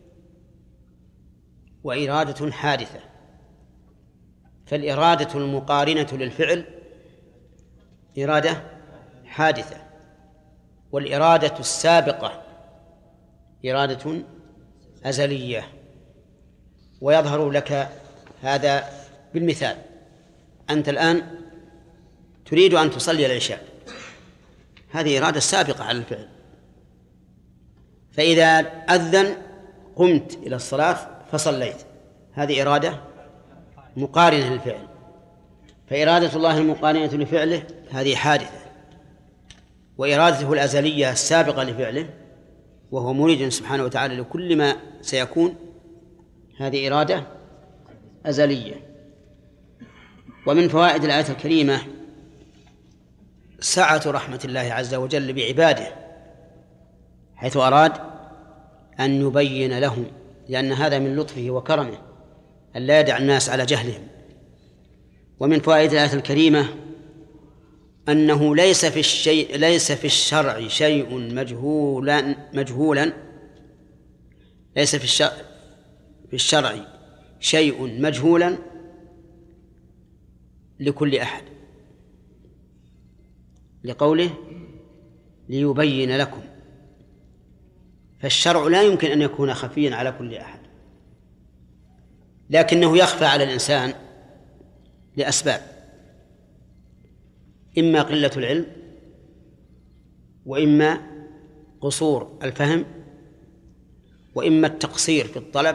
وإرادة حادثة. فالإرادة المقارنة للفعل إرادة حادثة، والإرادة السابقة إرادة أزلية. ويظهر لك هذا بالمثال: أنت الآن تريد أن تصلي العشاء، هذه إرادة سابقة على الفعل، فإذا أذن قمت إلى الصلاة فصليت، هذه إرادة مقارنة للفعل. فإرادة الله المقارنة لفعله هذه حادثة، وإرادته الأزلية السابقة لفعله وهو مريد سبحانه وتعالى لكل ما سيكون هذه إرادة أزلية. ومن فوائد الآية الكريمة سعة رحمة الله عز وجل بعباده، حيث أراد أن يبين لهم، لأن هذا من لطفه وكرمه أن لا يدع الناس على جهلهم. ومن فوائد الآية الكريمة أنه ليس في الشرع شيء مجهولا ليس في الشرع شيء مجهولا لكل أحد، لقوله ليبين لكم. فالشرع لا يمكن أن يكون خفيا على كل أحد، لكنه يخفى على الإنسان لأسباب: إما قلة العلم، وإما قصور الفهم، وإما التقصير في الطلب،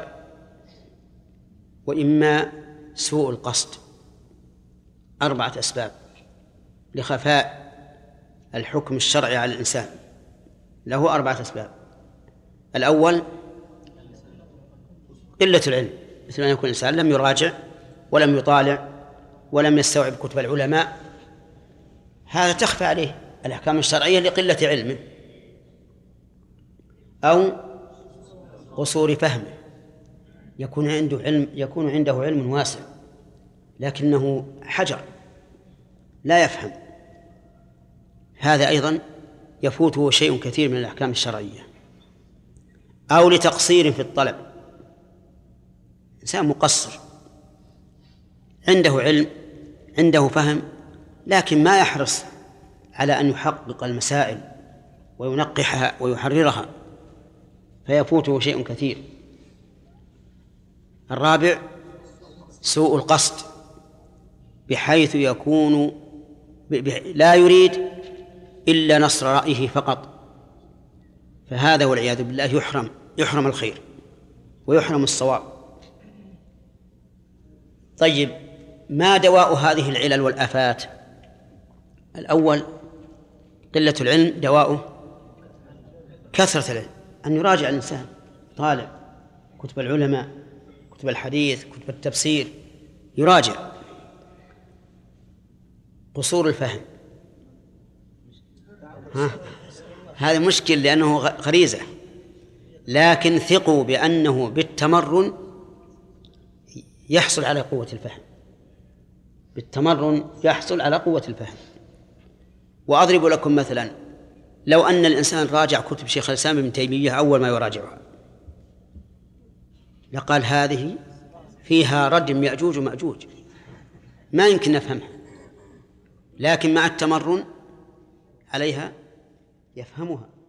وإما سوء القصد. 4 أسباب لخفاء الحكم الشرعي على الإنسان، له 4 أسباب. الأول قلة العلم، مثل أن يكون الإنسان لم يراجع ولم يطالع ولم يستوعب كتب العلماء، هذا تخفى عليه الأحكام الشرعية لقلة علمه. أو قصور فهمه، يكون عنده علم واسع لكنه حجر لا يفهم، هذا أيضا يفوته شيء كثير من الأحكام الشرعية. أو لتقصير في الطلب، إنسان مقصر عنده علم عنده فهم لكن ما يحرص على أن يحقق المسائل وينقحها ويحررها، فيفوته شيء كثير. الرابع سوء القصد، بحيث يكون لا يريد إلا نصر رأيه فقط، فهذا والعياذ بالله يحرم الخير ويحرم الصواب. طيب، ما دواء هذه العلل والآفات؟ الأول قلة العلم، دواؤه كثرة العلم، أن يراجع الإنسان طالع كتب العلماء، كتب الحديث، كتب التفسير، يراجع قصور الفهم. هذا مشكل لأنه غريزة، لكن ثقوا بأنه بالتمرن يحصل على قوة الفهم، بالتمرن يحصل على قوة الفهم. وأضرب لكم مثلا، لو أن الإنسان راجع كتب شيخ الإسلام ابن تيمية أول ما يراجعها لقال هذه فيها ردم يأجوج ومأجوج، ما يمكن نفهمها، لكن مع التمرن عليها يفهمها.